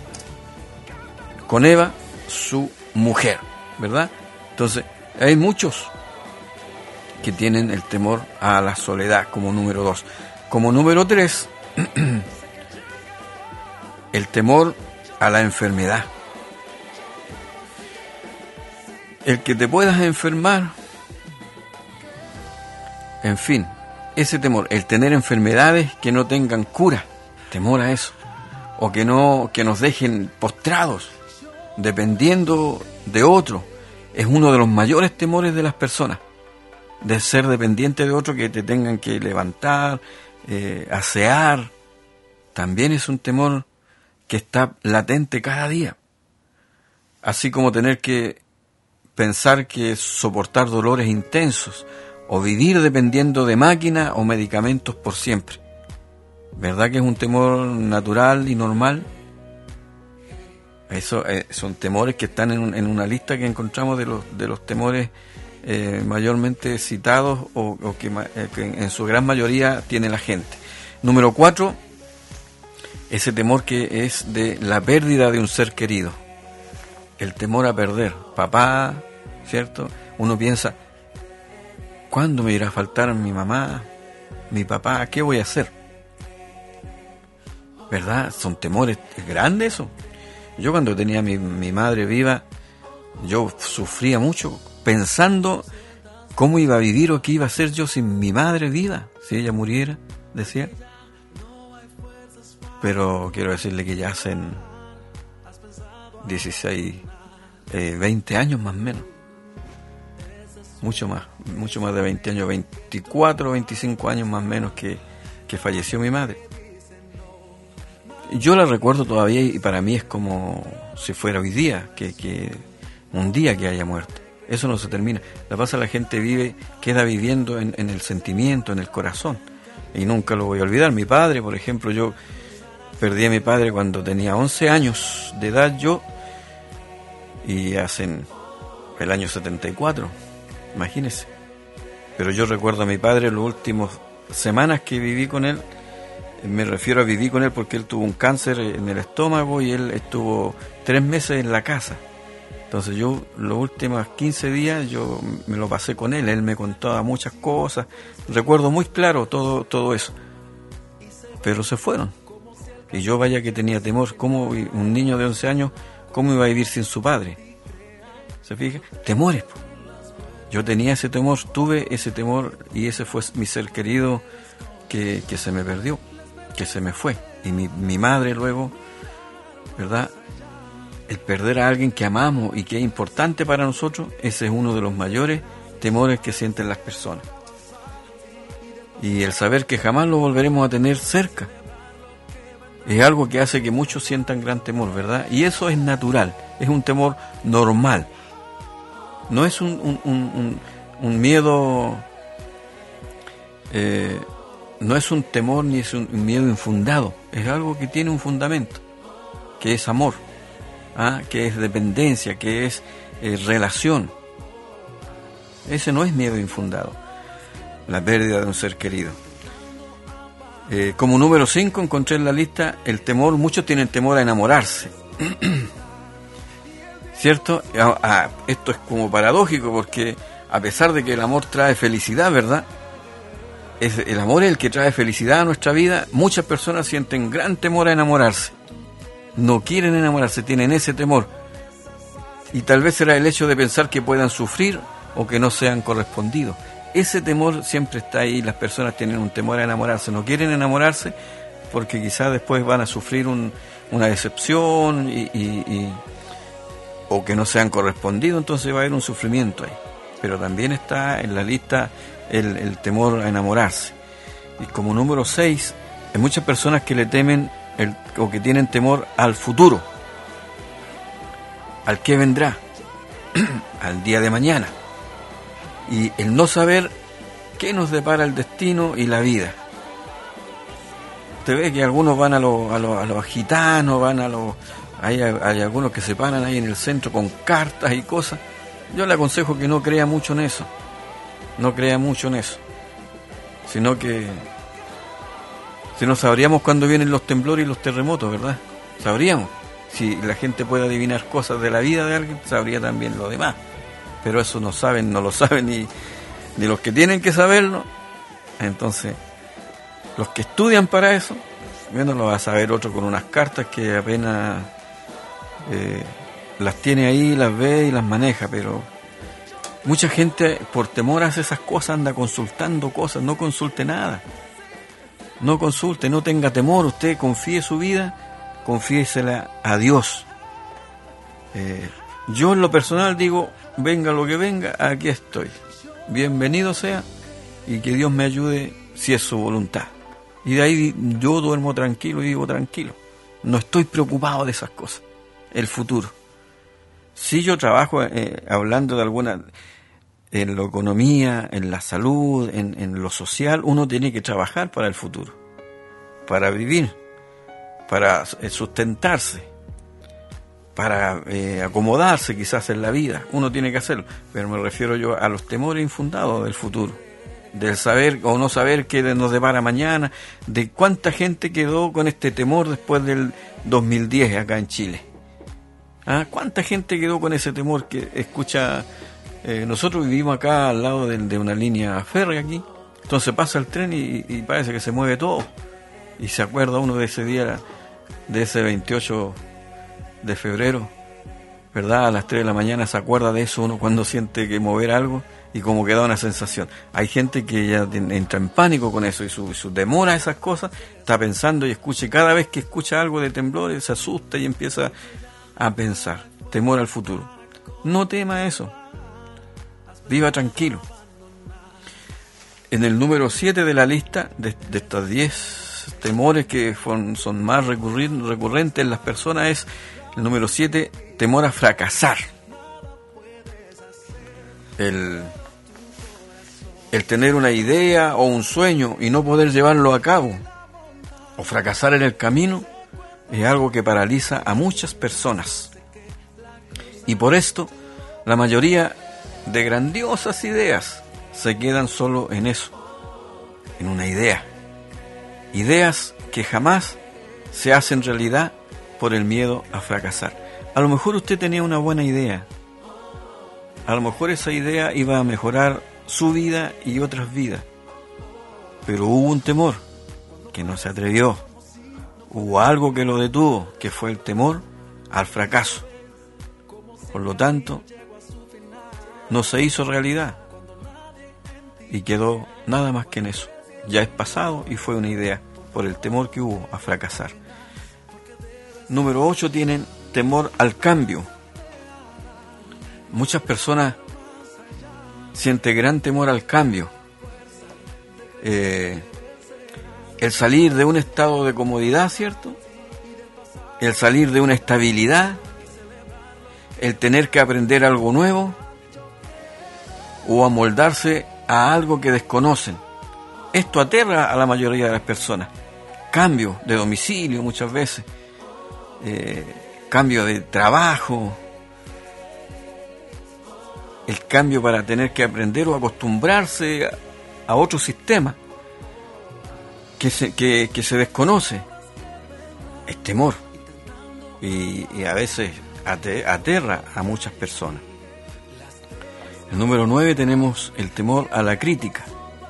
con Eva su mujer, ¿verdad? Entonces, hay muchos que tienen el temor a la soledad como número 2. Como número 3, el temor a la enfermedad. El que te puedas enfermar, en fin, ese temor, el tener enfermedades que no tengan cura, temor a eso, o que nos dejen postrados, dependiendo de otro, es uno de los mayores temores de las personas, de ser dependiente de otro, que te tengan que levantar, asear. También es un temor que está latente cada día, así como tener que pensar que soportar dolores intensos o vivir dependiendo de máquinas o medicamentos por siempre. ¿Verdad que es un temor natural y normal? Eso son temores que están en una lista que encontramos de los temores mayormente citados o que en su gran mayoría tiene la gente. Número 4, ese temor que es de la pérdida de un ser querido. El temor a perder. Papá, ¿cierto? Uno piensa, ¿cuándo me irá a faltar mi mamá, mi papá? ¿Qué voy a hacer? ¿Verdad? Son temores grandes eso. Yo cuando tenía mi madre viva, yo sufría mucho pensando cómo iba a vivir o qué iba a hacer yo sin mi madre viva, si ella muriera, decía. Pero quiero decirle que ya hacen 16, 20 años más o menos. Mucho más de 20 años, 24, 25 años más o menos que falleció mi madre. Yo la recuerdo todavía y para mí es como si fuera hoy día, que un día que haya muerto. Eso no se termina. La pasa, la gente queda viviendo en el sentimiento, en el corazón. Y nunca lo voy a olvidar. Mi padre, por ejemplo, yo perdí a mi padre cuando tenía 11 años de edad yo, y hacen el año 74, imagínese. Pero yo recuerdo a mi padre las últimas semanas que viví con él, Me refiero a vivir con él porque él tuvo un cáncer en el estómago y él estuvo 3 meses en la casa. Entonces yo los últimos 15 días yo me lo pasé con él me contaba muchas cosas, recuerdo muy claro todo eso. Pero se fueron. Y yo vaya que tenía temor, ¿cómo un niño de 11 años, cómo iba a vivir sin su padre? ¿Se fija? Temores. Yo tenía ese temor, tuve ese temor y ese fue mi ser querido que se me perdió, que se me fue. Y mi madre luego, ¿verdad? El perder a alguien que amamos y que es importante para nosotros, ese es uno de los mayores temores que sienten las personas. Y el saber que jamás lo volveremos a tener cerca es algo que hace que muchos sientan gran temor, ¿verdad? Y eso es natural, es un temor normal. No es un miedo, no es un temor ni es un miedo infundado, es algo que tiene un fundamento, que es amor, que es dependencia, que es relación. Ese no es miedo infundado, la pérdida de un ser querido. Como número 5 encontré en la lista el temor, muchos tienen temor a enamorarse. ¿Cierto? Esto es como paradójico porque a pesar de que el amor trae felicidad, ¿verdad? El amor es el que trae felicidad a nuestra vida. Muchas personas sienten gran temor a enamorarse. No quieren enamorarse, tienen ese temor. Y tal vez será el hecho de pensar que puedan sufrir o que no sean correspondidos. Ese temor siempre está ahí, las personas tienen un temor a enamorarse, no quieren enamorarse porque quizás después van a sufrir una decepción o que no sean correspondidos, entonces va a haber un sufrimiento ahí. Pero también está en la lista el temor a enamorarse. Y como número 6, hay muchas personas que le temen o que tienen temor al futuro, al que vendrá, al día de mañana. Y el no saber qué nos depara el destino y la vida. Usted ve que algunos van a los gitanos, hay algunos que se paran ahí en el centro con cartas y cosas. Yo le aconsejo que no crea mucho en eso. No crea mucho en eso. Sino que si no sabríamos cuándo vienen los temblores y los terremotos, ¿verdad? Sabríamos. Si la gente puede adivinar cosas de la vida de alguien, sabría también lo demás. Pero eso no lo saben ni los que tienen que saberlo. Entonces, los que estudian para eso, bueno, lo va a saber otro con unas cartas que apenas las tiene ahí, las ve y las maneja, pero mucha gente por temor hace esas cosas, anda consultando cosas. No consulte nada. No consulte, no tenga temor, usted confíe su vida, confíesela a Dios. Yo en lo personal digo, venga lo que venga, aquí estoy. Bienvenido sea y que Dios me ayude si es su voluntad. Y de ahí yo duermo tranquilo y vivo tranquilo. No estoy preocupado de esas cosas. El futuro. Si yo trabajo hablando de alguna, en la economía, en la salud, en lo social, uno tiene que trabajar para el futuro, para vivir, para sustentarse, para acomodarse quizás en la vida. Uno tiene que hacerlo, pero me refiero yo a los temores infundados del futuro, del saber o no saber qué nos depara mañana, de cuánta gente quedó con este temor después del 2010 acá en Chile. ¿Cuánta gente quedó con ese temor que escucha? Nosotros vivimos acá al lado de una línea férrea aquí, entonces pasa el tren y parece que se mueve todo, y se acuerda uno de ese día, de ese 28 de febrero, ¿verdad? A las 3 de la mañana se acuerda de eso uno cuando siente que mover algo y como que da una sensación. Hay gente que ya entra en pánico con eso y su temor a esas cosas, está pensando y escucha, cada vez que escucha algo de temblores se asusta y empieza a pensar, temor al futuro. No tema eso, viva tranquilo. En el número 7 de la lista de estos 10 temores que son más recurrentes en las personas es el número 7, temor a fracasar. El tener una idea o un sueño y no poder llevarlo a cabo, o fracasar en el camino, es algo que paraliza a muchas personas. Y por esto, la mayoría de grandiosas ideas se quedan solo en eso, en una idea. Ideas que jamás se hacen realidad por el miedo a fracasar. A lo mejor usted tenía una buena idea. A lo mejor esa idea iba a mejorar su vida y otras vidas. Pero hubo un temor que no se atrevió. Hubo algo que lo detuvo, que fue el temor al fracaso. Por lo tanto, no se hizo realidad. Y quedó nada más que en eso. Ya es pasado y fue una idea por el temor que hubo a fracasar. Número 8, tienen temor al cambio. Muchas personas sienten gran temor al cambio. El salir de un estado de comodidad, ¿cierto? El salir de una estabilidad, el tener que aprender algo nuevo o amoldarse a algo que desconocen. Esto aterra a la mayoría de las personas. Cambio de domicilio muchas veces, cambio de trabajo, el cambio para tener que aprender o acostumbrarse a otro sistema que se desconoce. Es temor y a veces aterra a muchas personas. El número 9, tenemos el temor a la crítica.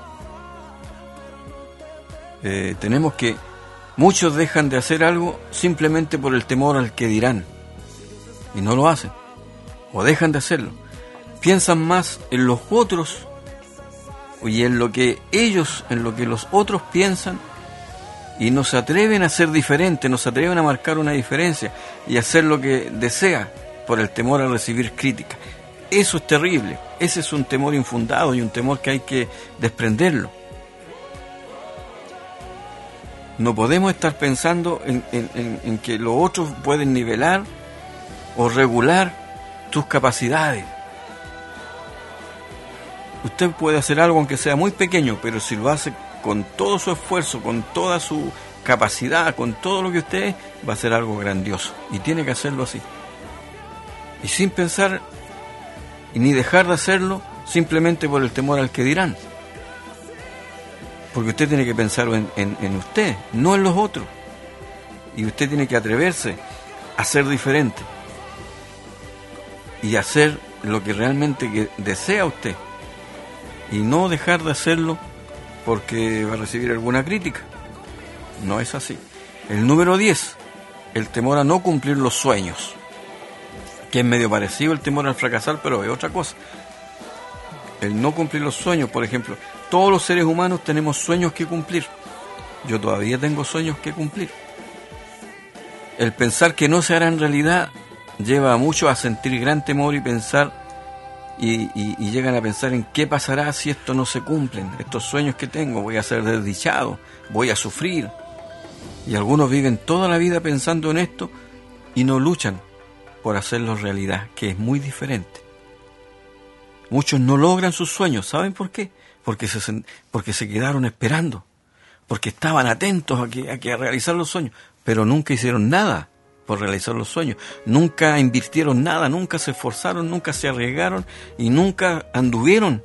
Tenemos que muchos dejan de hacer algo simplemente por el temor al que dirán y no lo hacen o dejan de hacerlo. Piensan más en los otros y en lo que los otros piensan, y no se atreven a ser diferentes, no se atreven a marcar una diferencia y hacer lo que desea por el temor a recibir crítica. Eso es terrible. Ese es un temor infundado y un temor que hay que desprenderlo. No podemos estar pensando en que los otros pueden nivelar o regular tus capacidades. Usted puede hacer algo aunque sea muy pequeño, pero si lo hace con todo su esfuerzo, con toda su capacidad, con todo lo que usted es, va a ser algo grandioso. Y tiene que hacerlo así. Y sin pensar y ni dejar de hacerlo simplemente por el temor al que dirán. Porque usted tiene que pensar en usted, no en los otros. Y usted tiene que atreverse a ser diferente. Y hacer lo que realmente desea usted. Y no dejar de hacerlo porque va a recibir alguna crítica. No es así. El número 10, el temor a no cumplir los sueños. Que es medio parecido el temor al fracasar, pero es otra cosa. El no cumplir los sueños, por ejemplo. Todos los seres humanos tenemos sueños que cumplir. Yo todavía tengo sueños que cumplir. El pensar que no se hará en realidad lleva a muchos a sentir gran temor y pensar y llegan a pensar en qué pasará si esto no se cumplen. Estos sueños que tengo, voy a ser desdichado, voy a sufrir. Y algunos viven toda la vida pensando en esto y no luchan por hacerlo realidad, que es muy diferente. Muchos no logran sus sueños. ¿Saben por qué? Porque se quedaron esperando, porque estaban atentos a realizar los sueños, pero nunca hicieron nada por realizar los sueños, nunca invirtieron nada, nunca se esforzaron, nunca se arriesgaron y nunca anduvieron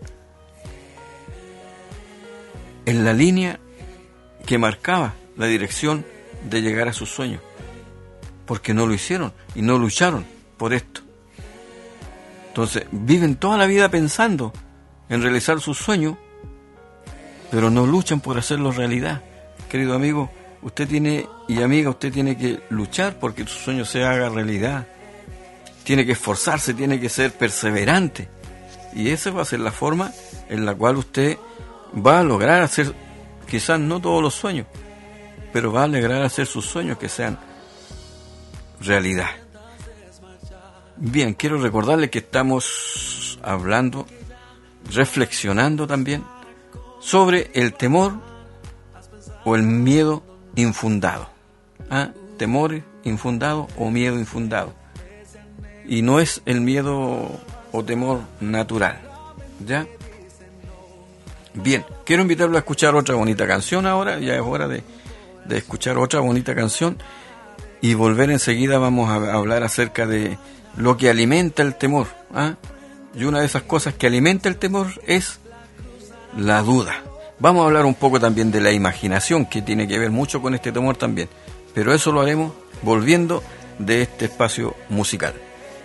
en la línea que marcaba la dirección de llegar a sus sueños, porque no lo hicieron y no lucharon por esto. Entonces viven toda la vida pensando en realizar sus sueños, pero no luchan por hacerlo realidad. Querido amigo, usted tiene, y amiga, usted tiene que luchar porque su sueño se haga realidad. Tiene que esforzarse, tiene que ser perseverante. Y esa va a ser la forma en la cual usted va a lograr hacer, quizás no todos los sueños, pero va a lograr hacer sus sueños que sean realidad. Bien, quiero recordarle que estamos hablando, reflexionando también sobre el temor o el miedo infundado. Temor infundado o miedo infundado. Y no es el miedo o temor natural. ¿Ya? Bien, quiero invitarlo a escuchar otra bonita canción ahora. Ya es hora de escuchar otra bonita canción. Y volver enseguida. Vamos a hablar acerca de lo que alimenta el temor. Y una de esas cosas que alimenta el temor es la duda. Vamos a hablar un poco también de la imaginación, que tiene que ver mucho con este temor también, pero eso lo haremos volviendo de este espacio musical.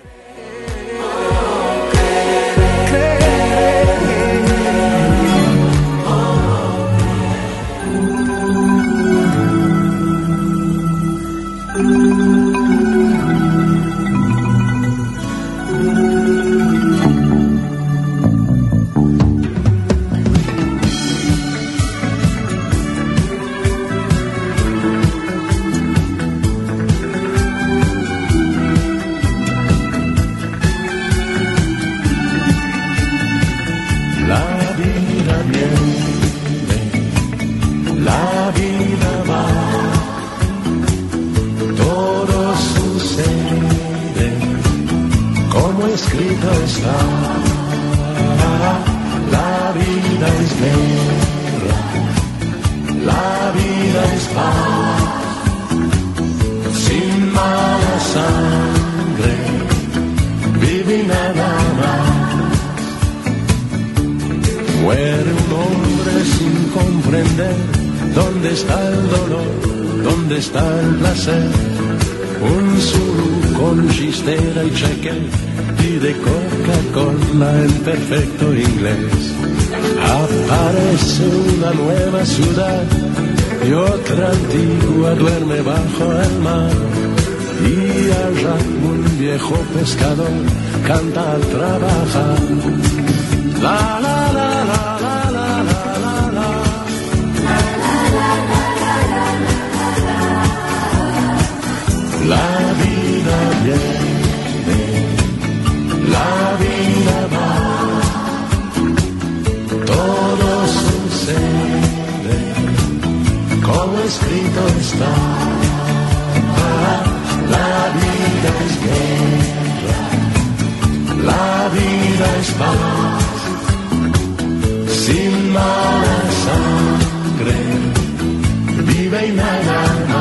Perfecto inglés. Aparece una nueva ciudad y otra antigua duerme bajo el mar. Y allá un viejo pescador canta al trabajar. La la la la la la la la la. La vida viene, la vida va. Todo sucede como escrito está. La vida es guerra, la vida es paz, sin mala sangre, vive y nada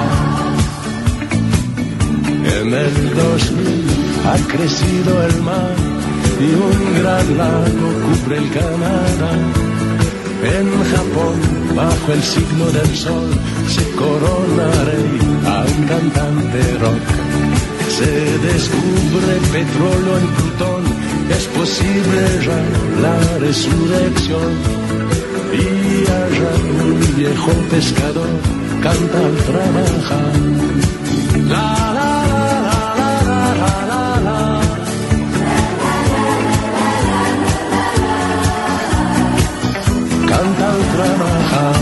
más. En el 2000 ha crecido el mar y un gran lago cubre el Canadá. En Japón, bajo el signo del sol, se corona rey a un cantante rock. Se descubre petróleo en Plutón, es posible ya la resurrección. Y allá un viejo pescador canta al trabajar. La la canta al trabajar.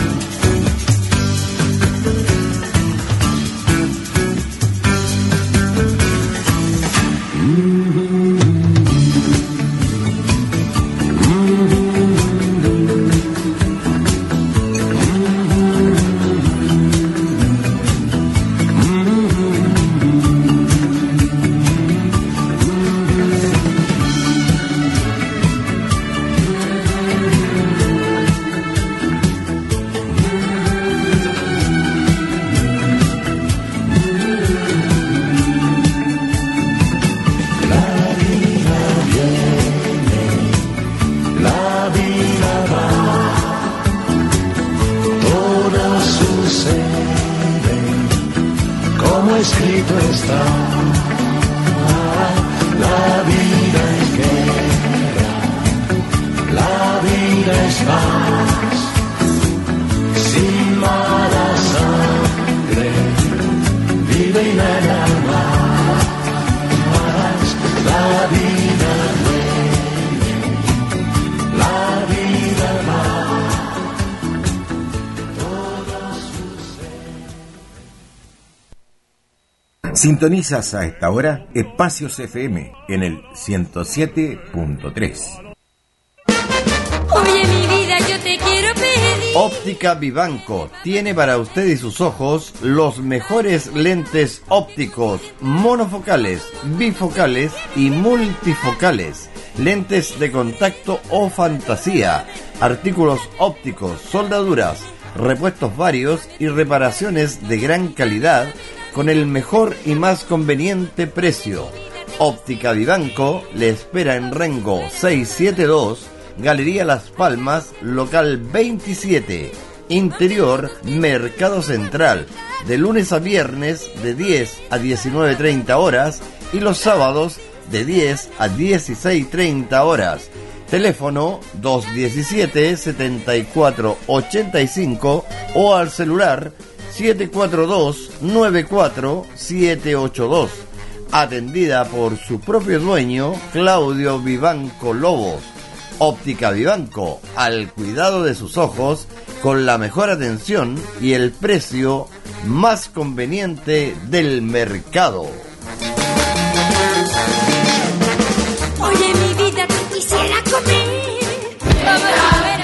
Escrito está, la vida es guerra, la vida es paz, sin mala sangre, vive y nada más. La vida duele, la vida va, todo sucede. Sintonizas a esta hora Espacios FM en el 107.3. Oye, mi vida, yo te quiero pedir. Óptica Vivanco tiene para usted y sus ojos los mejores lentes ópticos monofocales, bifocales y multifocales. Lentes de contacto o fantasía, artículos ópticos, soldaduras, repuestos varios y reparaciones de gran calidad con el mejor y más conveniente precio. Óptica Vivanco le espera en Rengo 672, Galería Las Palmas, local 27. Interior, Mercado Central, de lunes a viernes de 10 a 19:30 horas y los sábados de 10 a 16:30 horas. Teléfono 217-7485 o al celular 742-94782. Atendida por su propio dueño, Claudio Vivanco Lobos. Óptica Vivanco, al cuidado de sus ojos, con la mejor atención y el precio más conveniente del mercado. Oye, mi vida, tú quisiera comer. Vamos a ver.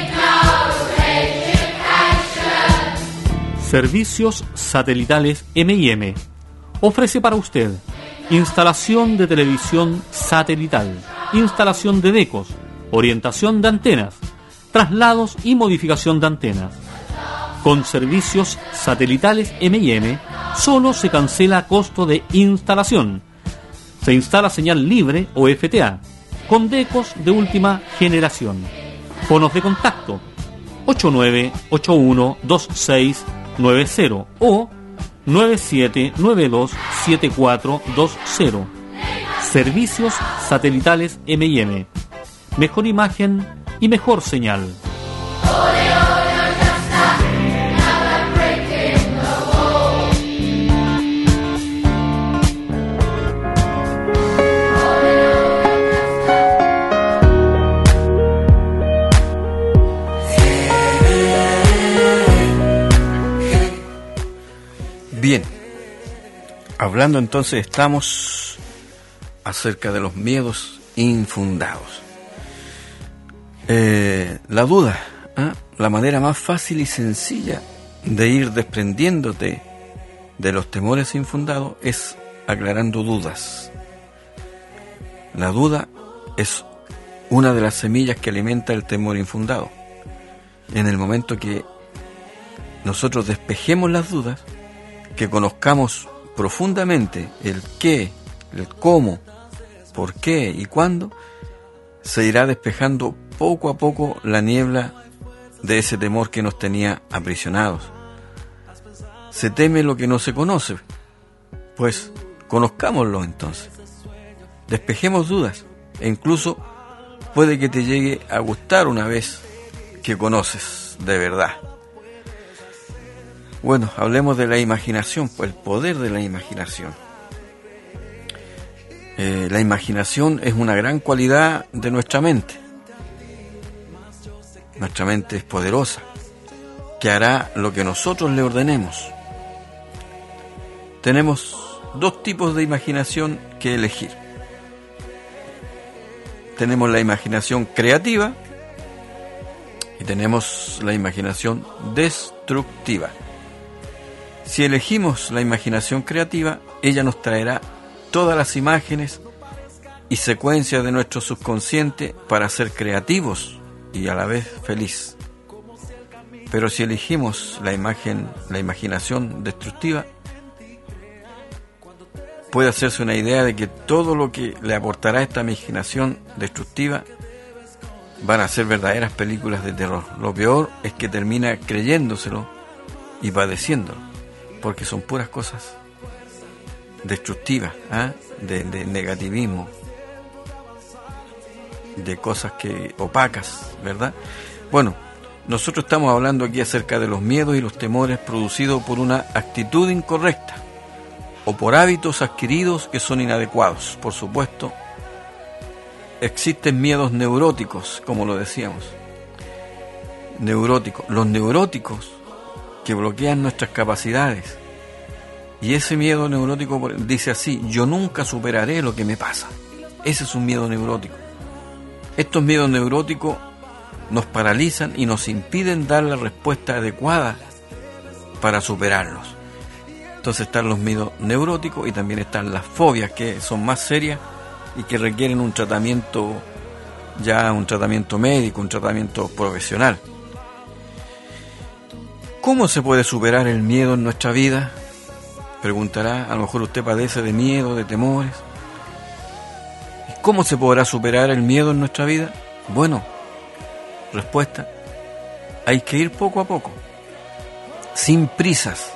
Servicios satelitales M&M ofrece para usted instalación de televisión satelital, instalación de decos, orientación de antenas, traslados y modificación de antenas. Con servicios satelitales M&M solo se cancela a costo de instalación. Se instala señal libre o FTA con decos de última generación. Fonos de contacto 89812690 o 97927420. Servicios satelitales M&M. Mejor imagen y mejor señal. Bien, hablando entonces estamos acerca de los miedos infundados. La duda, la manera más fácil y sencilla de ir desprendiéndote de los temores infundados es aclarando dudas. La duda es una de las semillas que alimenta el temor infundado. En el momento que nosotros despejemos las dudas, que conozcamos profundamente el qué, el cómo, por qué y cuándo, se irá despejando poco a poco la niebla de ese temor que nos tenía aprisionados. Se teme lo que no se conoce, pues conozcámoslo entonces. Despejemos dudas e incluso puede que te llegue a gustar una vez que conoces de verdad. Bueno, hablemos de la imaginación, pues el poder de la imaginación. La imaginación es una gran cualidad de nuestra mente. Nuestra mente es poderosa, que hará lo que nosotros le ordenemos. Tenemos dos tipos de imaginación que elegir. Tenemos la imaginación creativa y tenemos la imaginación destructiva. Si elegimos la imaginación creativa, ella nos traerá todas las imágenes y secuencias de nuestro subconsciente para ser creativos y a la vez feliz. Pero si elegimos la imaginación destructiva, puede hacerse una idea de que todo lo que le aportará esta imaginación destructiva van a ser verdaderas películas de terror. Lo peor es que termina creyéndoselo y padeciéndolo, porque son puras cosas destructivas, de negativismo, de cosas que opacas, ¿verdad? Bueno, nosotros estamos hablando aquí acerca de los miedos y los temores producidos por una actitud incorrecta o por hábitos adquiridos que son inadecuados. Por supuesto, existen miedos neuróticos, como lo decíamos. Los neuróticos que bloquean nuestras capacidades. Y ese miedo neurótico dice así: yo nunca superaré lo que me pasa. Ese es un miedo neurótico. Estos miedos neuróticos nos paralizan y nos impiden dar la respuesta adecuada para superarlos. Entonces están los miedos neuróticos y también están las fobias, que son más serias y que requieren un tratamiento médico, un tratamiento profesional. ¿Cómo se puede superar el miedo en nuestra vida? Preguntará, a lo mejor usted padece de miedo, de temores. ¿Cómo se podrá superar el miedo en nuestra vida? Bueno, respuesta, hay que ir poco a poco, sin prisas.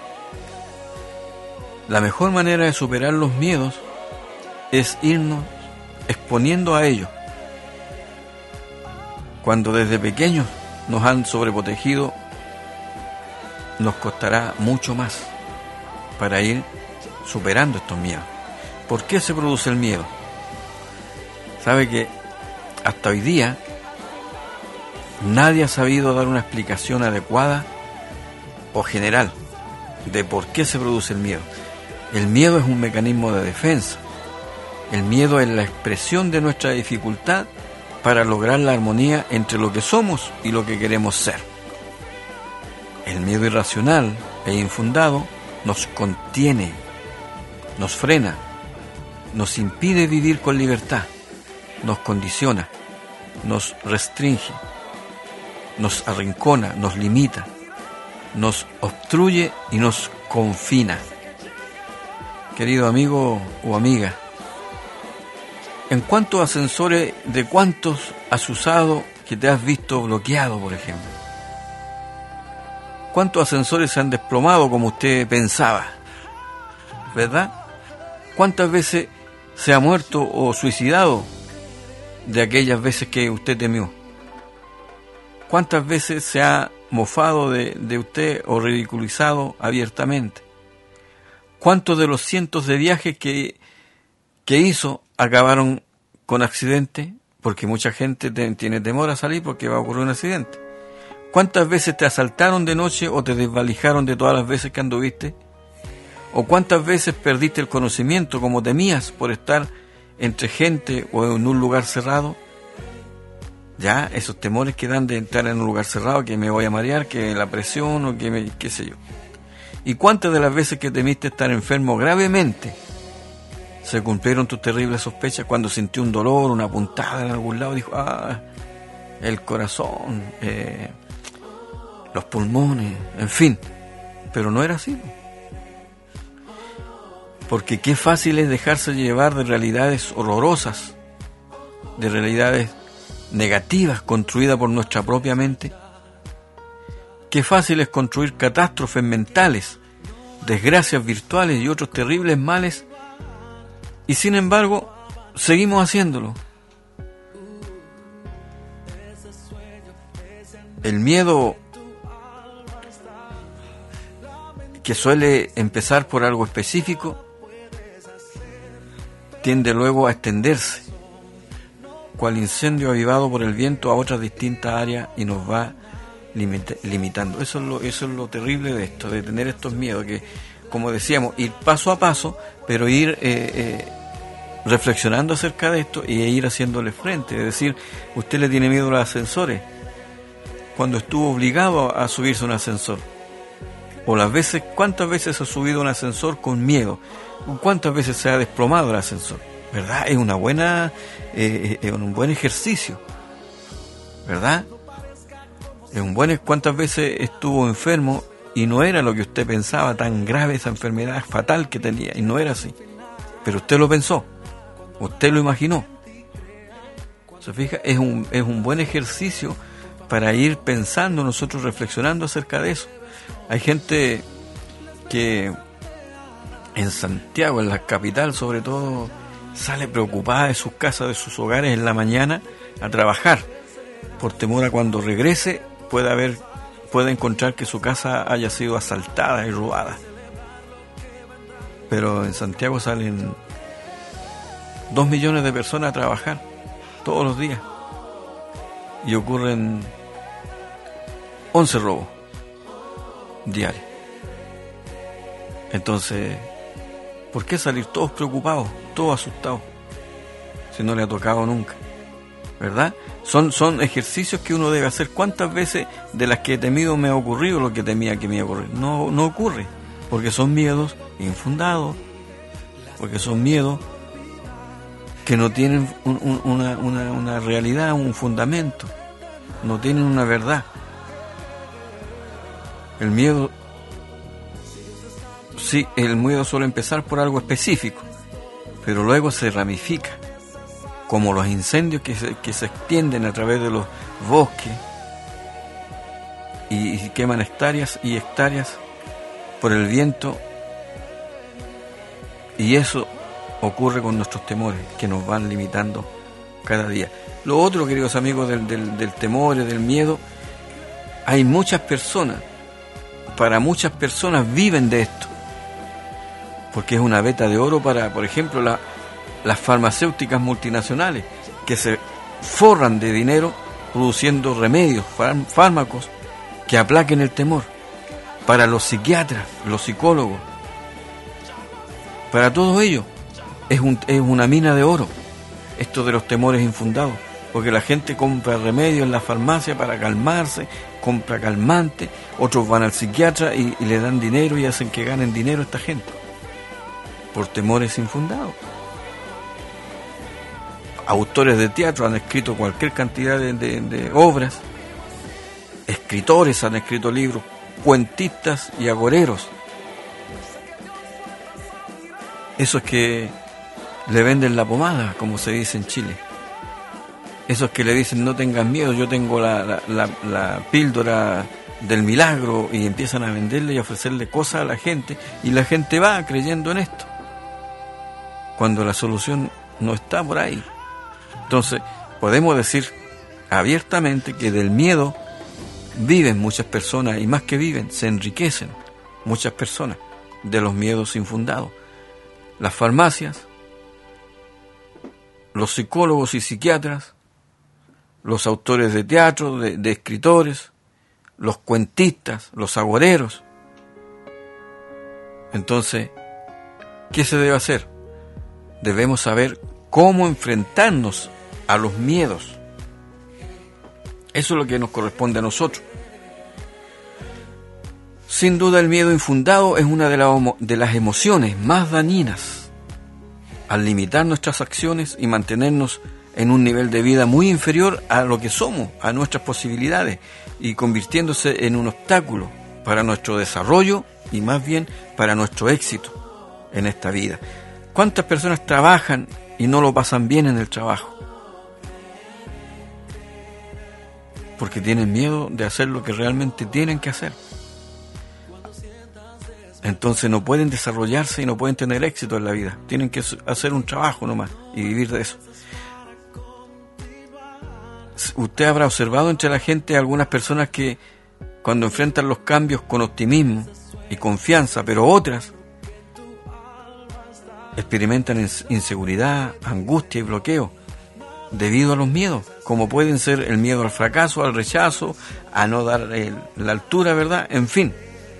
La mejor manera de superar los miedos es irnos exponiendo a ellos. Cuando desde pequeños nos han sobreprotegido, nos costará mucho más para ir superando estos miedos. ¿Por qué se produce el miedo? Sabe que hasta hoy día nadie ha sabido dar una explicación adecuada o general de por qué se produce el miedo. El miedo es un mecanismo de defensa. El miedo es la expresión de nuestra dificultad para lograr la armonía entre lo que somos y lo que queremos ser. El miedo irracional e infundado nos contiene, nos frena, nos impide vivir con libertad, nos condiciona, nos restringe, nos arrincona, nos limita, nos obstruye y nos confina. Querido amigo o amiga, ¿en cuántos ascensores de cuántos has usado que te has visto bloqueado, por ejemplo? ¿Cuántos ascensores se han desplomado como usted pensaba? ¿Verdad? ¿Cuántas veces se ha muerto o suicidado de aquellas veces que usted temió? ¿Cuántas veces se ha mofado de usted o ridiculizado abiertamente? ¿Cuántos de los cientos de viajes que hizo acabaron con accidente? Porque mucha gente tiene temor a salir porque va a ocurrir un accidente. ¿Cuántas veces te asaltaron de noche o te desvalijaron de todas las veces que anduviste? ¿O cuántas veces perdiste el conocimiento como temías por estar entre gente o en un lugar cerrado? Ya, esos temores que dan de entrar en un lugar cerrado, que me voy a marear, que la presión o que qué sé yo. ¿Y cuántas de las veces que temiste estar enfermo gravemente se cumplieron tus terribles sospechas cuando sintió un dolor, una puntada en algún lado? Dijo, el corazón, los pulmones, en fin. Pero no era así. Porque qué fácil es dejarse llevar de realidades horrorosas, de realidades negativas construidas por nuestra propia mente. Qué fácil es construir catástrofes mentales, desgracias virtuales y otros terribles males, y sin embargo seguimos haciéndolo. El miedo, que suele empezar por algo específico, tiende luego a extenderse, cual incendio avivado por el viento, a otras distintas áreas, y nos va limitando. Eso es lo terrible de esto, de tener estos miedos, que, como decíamos, ir paso a paso, pero ir reflexionando acerca de esto y ir haciéndole frente. Es decir, usted le tiene miedo a los ascensores cuando estuvo obligado a subirse a un ascensor, o las veces, cuántas veces ha subido un ascensor con miedo, cuántas veces se ha desplomado el ascensor, ¿verdad? Es un buen ejercicio, ¿verdad? ¿Cuántas veces estuvo enfermo y no era lo que usted pensaba, tan grave esa enfermedad fatal que tenía, y no era así? Pero usted lo pensó, usted lo imaginó. ¿Se fija? Es un buen ejercicio para ir pensando, nosotros reflexionando acerca de eso. Hay gente que en Santiago, en la capital sobre todo, sale preocupada de sus casas, de sus hogares en la mañana a trabajar, por temor a cuando regrese pueda encontrar que su casa haya sido asaltada y robada. Pero en Santiago salen 2 millones de personas a trabajar todos los días y ocurren 11 robos diarios. Entonces, ¿por qué salir todos preocupados, todos asustados, si no le ha tocado nunca? ¿Verdad? Son ejercicios que uno debe hacer. ¿Cuántas veces de las que he temido me ha ocurrido lo que temía que me iba a ocurrir? No ocurre, porque son miedos infundados, porque son miedos que no tienen una realidad, un fundamento, no tienen una verdad. El miedo suele empezar por algo específico, pero luego se ramifica, como los incendios que se extienden a través de los bosques, y queman hectáreas y hectáreas por el viento, y eso ocurre con nuestros temores que nos van limitando cada día. Lo otro, queridos amigos, del temor y del miedo, hay muchas personas, para muchas personas viven de esto, porque es una veta de oro para, por ejemplo, las farmacéuticas multinacionales, que se forran de dinero produciendo remedios, fármacos que aplaquen el temor. Para los psiquiatras, los psicólogos, para todo ello es una mina de oro esto de los temores infundados, porque la gente compra remedios en la farmacia para calmarse, compra calmante, otros van al psiquiatra y le dan dinero y hacen que ganen dinero a esta gente por temores infundados. Autores de teatro han escrito cualquier cantidad de obras, escritores han escrito libros, cuentistas y agoreros. Esos que le venden la pomada, como se dice en Chile. Esos que le dicen no tengas miedo, yo tengo la píldora del milagro, y empiezan a venderle y a ofrecerle cosas a la gente, y la gente va creyendo en esto, cuando la solución no está por ahí. Entonces, podemos decir abiertamente que del miedo viven muchas personas, y más que viven, se enriquecen muchas personas de los miedos infundados. Las farmacias, los psicólogos y psiquiatras, los autores de teatro, de escritores, los cuentistas, los agoreros. Entonces, ¿qué se debe hacer? Debemos saber cómo enfrentarnos a los miedos. Eso es lo que nos corresponde a nosotros. Sin duda, el miedo infundado es una de las emociones más dañinas, al limitar nuestras acciones y mantenernos en un nivel de vida muy inferior a lo que somos, a nuestras posibilidades, y convirtiéndose en un obstáculo para nuestro desarrollo y más bien para nuestro éxito en esta vida. ¿Cuántas personas trabajan y no lo pasan bien en el trabajo? Porque tienen miedo de hacer lo que realmente tienen que hacer. Entonces no pueden desarrollarse y no pueden tener éxito en la vida. Tienen que hacer un trabajo nomás y vivir de eso. Usted habrá observado entre la gente algunas personas que cuando enfrentan los cambios con optimismo y confianza, pero otras experimentan inseguridad, angustia y bloqueo debido a los miedos, como pueden ser el miedo al fracaso, al rechazo, a no dar la altura, ¿verdad? En fin.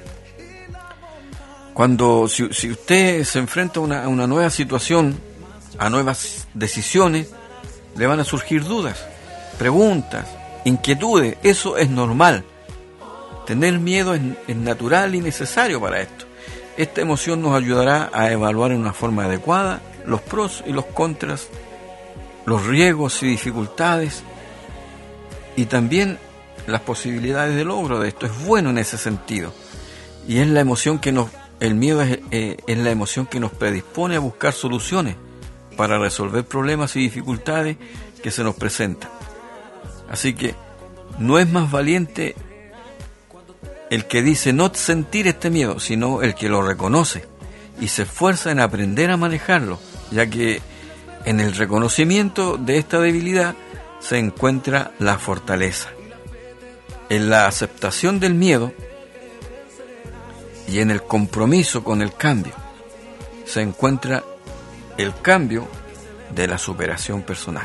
Si usted se enfrenta a una nueva situación, a nuevas decisiones, le van a surgir dudas, preguntas, inquietudes. Eso es normal. Tener miedo es natural y necesario para esto. Esta emoción nos ayudará a evaluar en una forma adecuada los pros y los contras, los riesgos y dificultades, y también las posibilidades de logro de esto. Es bueno en ese sentido. Y es la emoción que el miedo es la emoción que nos predispone a buscar soluciones para resolver problemas y dificultades que se nos presentan. Así que no es más valiente el que dice no sentir este miedo, sino el que lo reconoce y se esfuerza en aprender a manejarlo, ya que en el reconocimiento de esta debilidad se encuentra la fortaleza. En la aceptación del miedo y en el compromiso con el cambio se encuentra el cambio de la superación personal.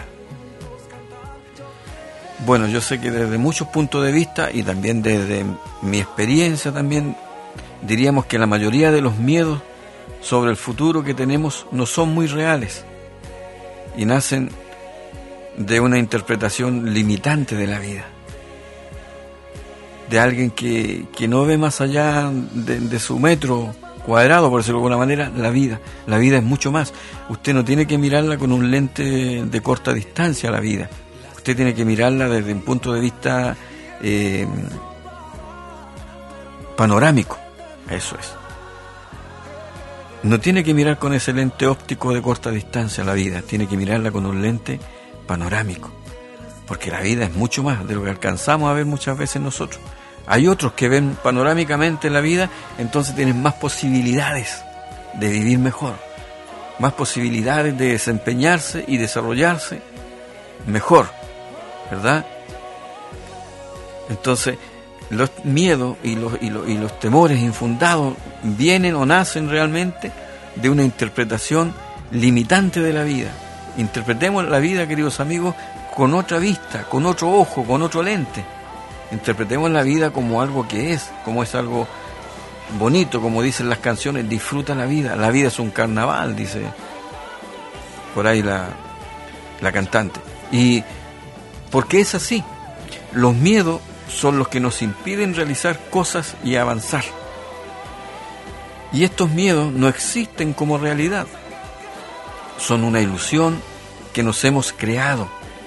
Bueno, yo sé que desde muchos puntos de vista y también desde mi experiencia también diríamos que la mayoría de los miedos sobre el futuro que tenemos no son muy reales y nacen de una interpretación limitante de la vida, de alguien que no ve más allá de su metro cuadrado, por decirlo de alguna manera. La vida es mucho más. Usted no tiene que mirarla con un lente de corta distancia, la vida. Usted tiene que mirarla desde un punto de vista panorámico. Eso es. No tiene que mirar con ese lente óptico de corta distancia la vida, tiene que mirarla con un lente panorámico, porque la vida es mucho más de lo que alcanzamos a ver muchas veces nosotros. Hay otros que ven panorámicamente la vida, entonces tienen más posibilidades de vivir mejor, más posibilidades de desempeñarse y desarrollarse mejor, ¿verdad? Entonces, los miedos y los temores infundados vienen o nacen realmente de una interpretación limitante de la vida. Interpretemos la vida, queridos amigos, con otra vista, con otro ojo, con otro lente. Interpretemos la vida como algo que es, como es algo bonito, como dicen las canciones, disfruta la vida. La vida es un carnaval, dice por ahí la cantante. Y porque es así, los miedos son los que nos impiden realizar cosas y avanzar. Y estos miedos no existen como realidad. Son una ilusión que nos hemos creado.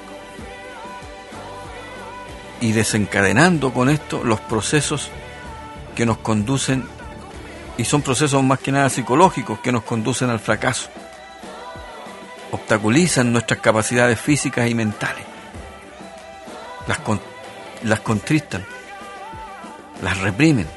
Y desencadenando con esto los procesos que nos conducen, y son procesos más que nada psicológicos, que nos conducen al fracaso. Obstaculizan nuestras capacidades físicas y mentales. Las contristan, las reprimen.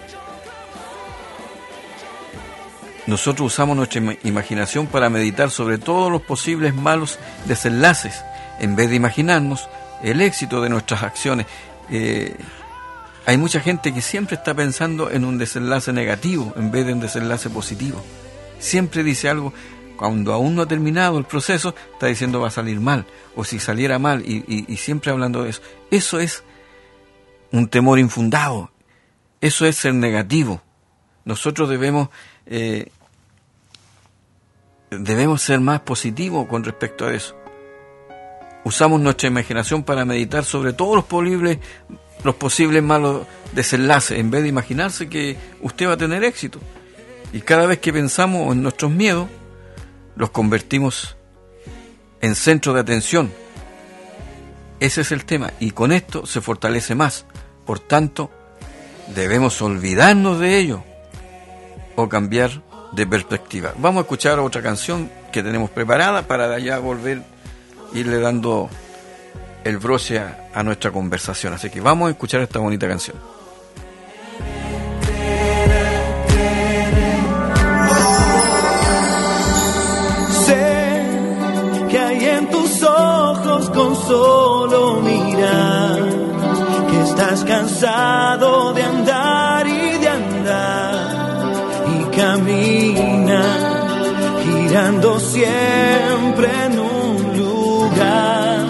Nosotros usamos nuestra imaginación para meditar sobre todos los posibles malos desenlaces, en vez de imaginarnos el éxito de nuestras acciones. Hay mucha gente que siempre está pensando en un desenlace negativo en vez de un desenlace positivo. Siempre dice algo, cuando aún no ha terminado el proceso, está diciendo va a salir mal, o si saliera mal, y siempre hablando de eso. Eso es un temor infundado, eso es ser negativo. Nosotros debemos ser más positivos con respecto a eso. Usamos nuestra imaginación para meditar sobre todos los posibles malos desenlaces, en vez de imaginarse que usted va a tener éxito. Y cada vez que pensamos en nuestros miedos, los convertimos en centro de atención. Ese es el tema, y con esto se fortalece más. Por tanto, debemos olvidarnos de ello o cambiar de perspectiva. Vamos a escuchar otra canción que tenemos preparada para de allá volver, irle dando el broche a nuestra conversación. Así que vamos a escuchar esta bonita canción. Sé que hay en tus ojos con solo mirar que estás cansado de andar y de andar y camina girando siempre en un lugar.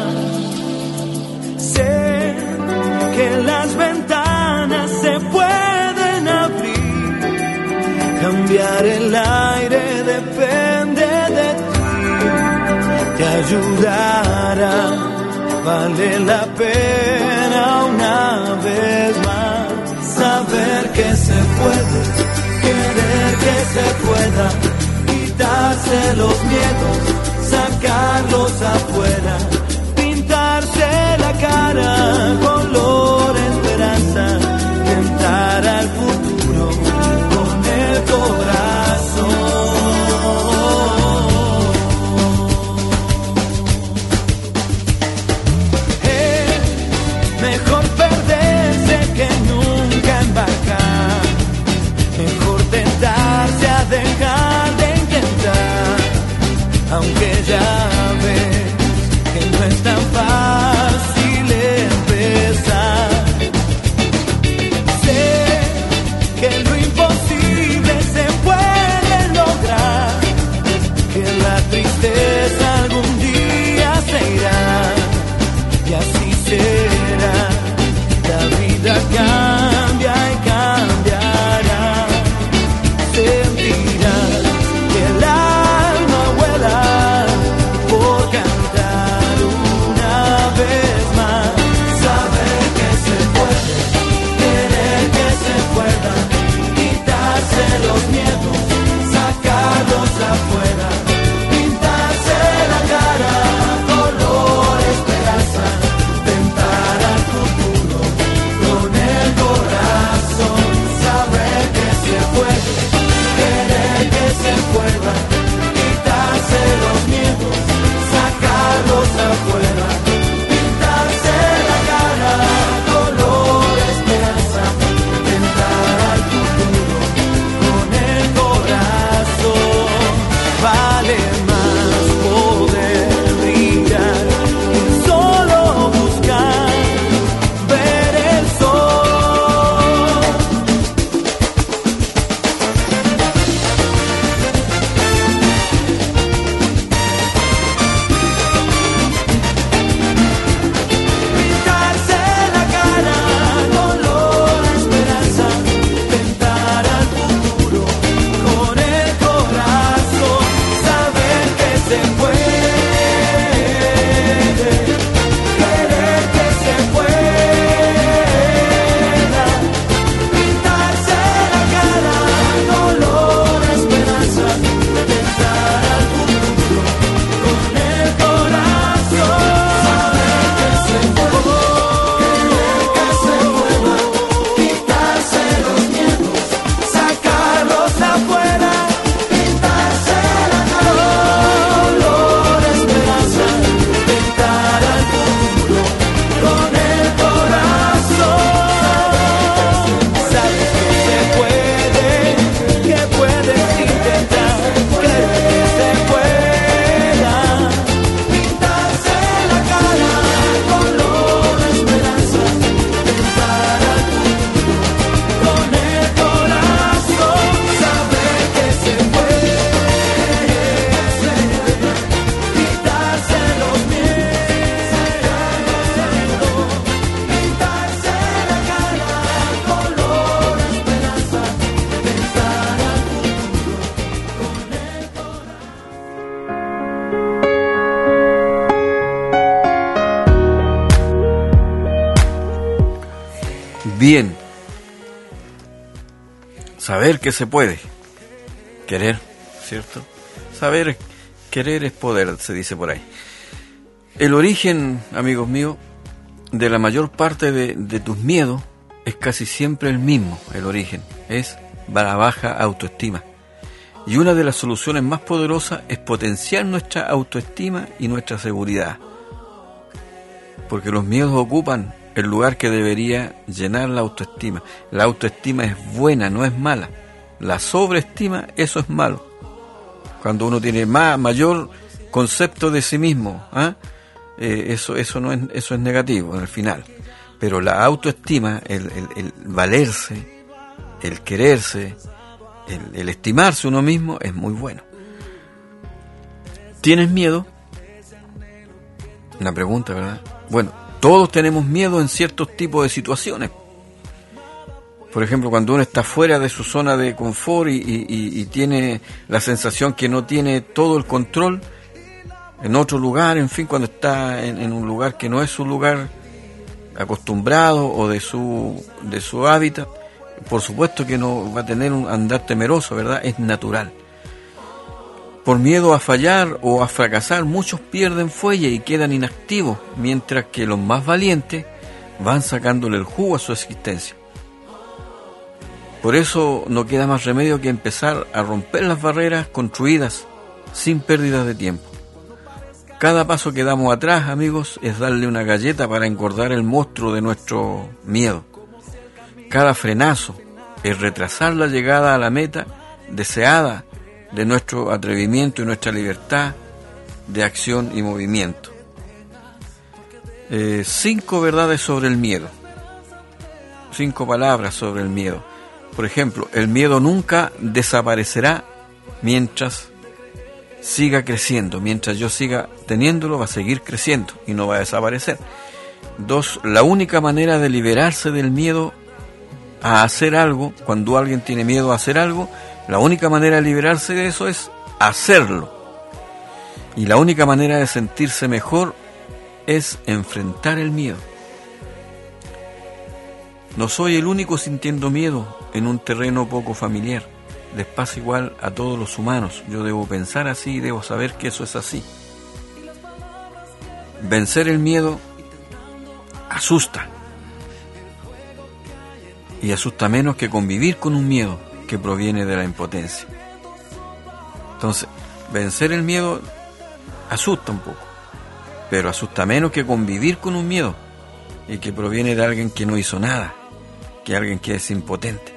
Sé que las ventanas se pueden abrir, cambiar el aire depende de ti, te ayudará, vale la pena una vez más saber que se puede, querer que se pueda, quitarse los miedos, sacarlos afuera, pintarse la cara color esperanza, tentar al futuro con el corazón. Mejor perderse que nunca embarcar, mejor tentarse a dejar de intentar, aunque ya ves que bien. Saber que se puede. Querer, ¿cierto? Saber, querer es poder, se dice por ahí. El origen, amigos míos, de la mayor parte de tus miedos es casi siempre el mismo. El origen es la baja autoestima. Y una de las soluciones más poderosas es potenciar nuestra autoestima y nuestra seguridad. Porque los miedos ocupan el lugar que debería llenar la autoestima. La autoestima es buena, no es mala. La sobreestima, eso es malo. Cuando uno tiene mayor concepto de sí mismo, eso es negativo al final. Pero la autoestima, el valerse, el quererse, el estimarse uno mismo es muy bueno. ¿Tienes miedo? Una pregunta, ¿verdad? Bueno, todos tenemos miedo en ciertos tipos de situaciones. Por ejemplo, cuando uno está fuera de su zona de confort y tiene la sensación que no tiene todo el control en otro lugar, en fin, cuando está en un lugar que no es su lugar acostumbrado o de su hábitat, por supuesto que no va a tener un andar temeroso, ¿verdad? Es natural. Por miedo a fallar o a fracasar, muchos pierden fuelle y quedan inactivos, mientras que los más valientes van sacándole el jugo a su existencia. Por eso no queda más remedio que empezar a romper las barreras construidas sin pérdida de tiempo. Cada paso que damos atrás, amigos, es darle una galleta para engordar el monstruo de nuestro miedo. Cada frenazo es retrasar la llegada a la meta deseada de nuestro atrevimiento y nuestra libertad de acción y movimiento. 5 verdades sobre el miedo. 5 palabras sobre el miedo. Por ejemplo, el miedo nunca desaparecerá mientras siga creciendo. Mientras yo siga teniéndolo, va a seguir creciendo y no va a desaparecer. 2, la única manera de liberarse del miedo a hacer algo, cuando alguien tiene miedo a hacer algo, la única manera de liberarse de eso es hacerlo. Y la única manera de sentirse mejor es enfrentar el miedo. No soy el único sintiendo miedo en un terreno poco familiar. Les pasa igual a todos los humanos. Yo debo pensar así y debo saber que eso es así. Vencer el miedo asusta. Y asusta menos que convivir con un miedo que proviene de la impotencia. Entonces, vencer el miedo asusta un poco, pero asusta menos que convivir con un miedo y que proviene de alguien que no hizo nada, que alguien que es impotente.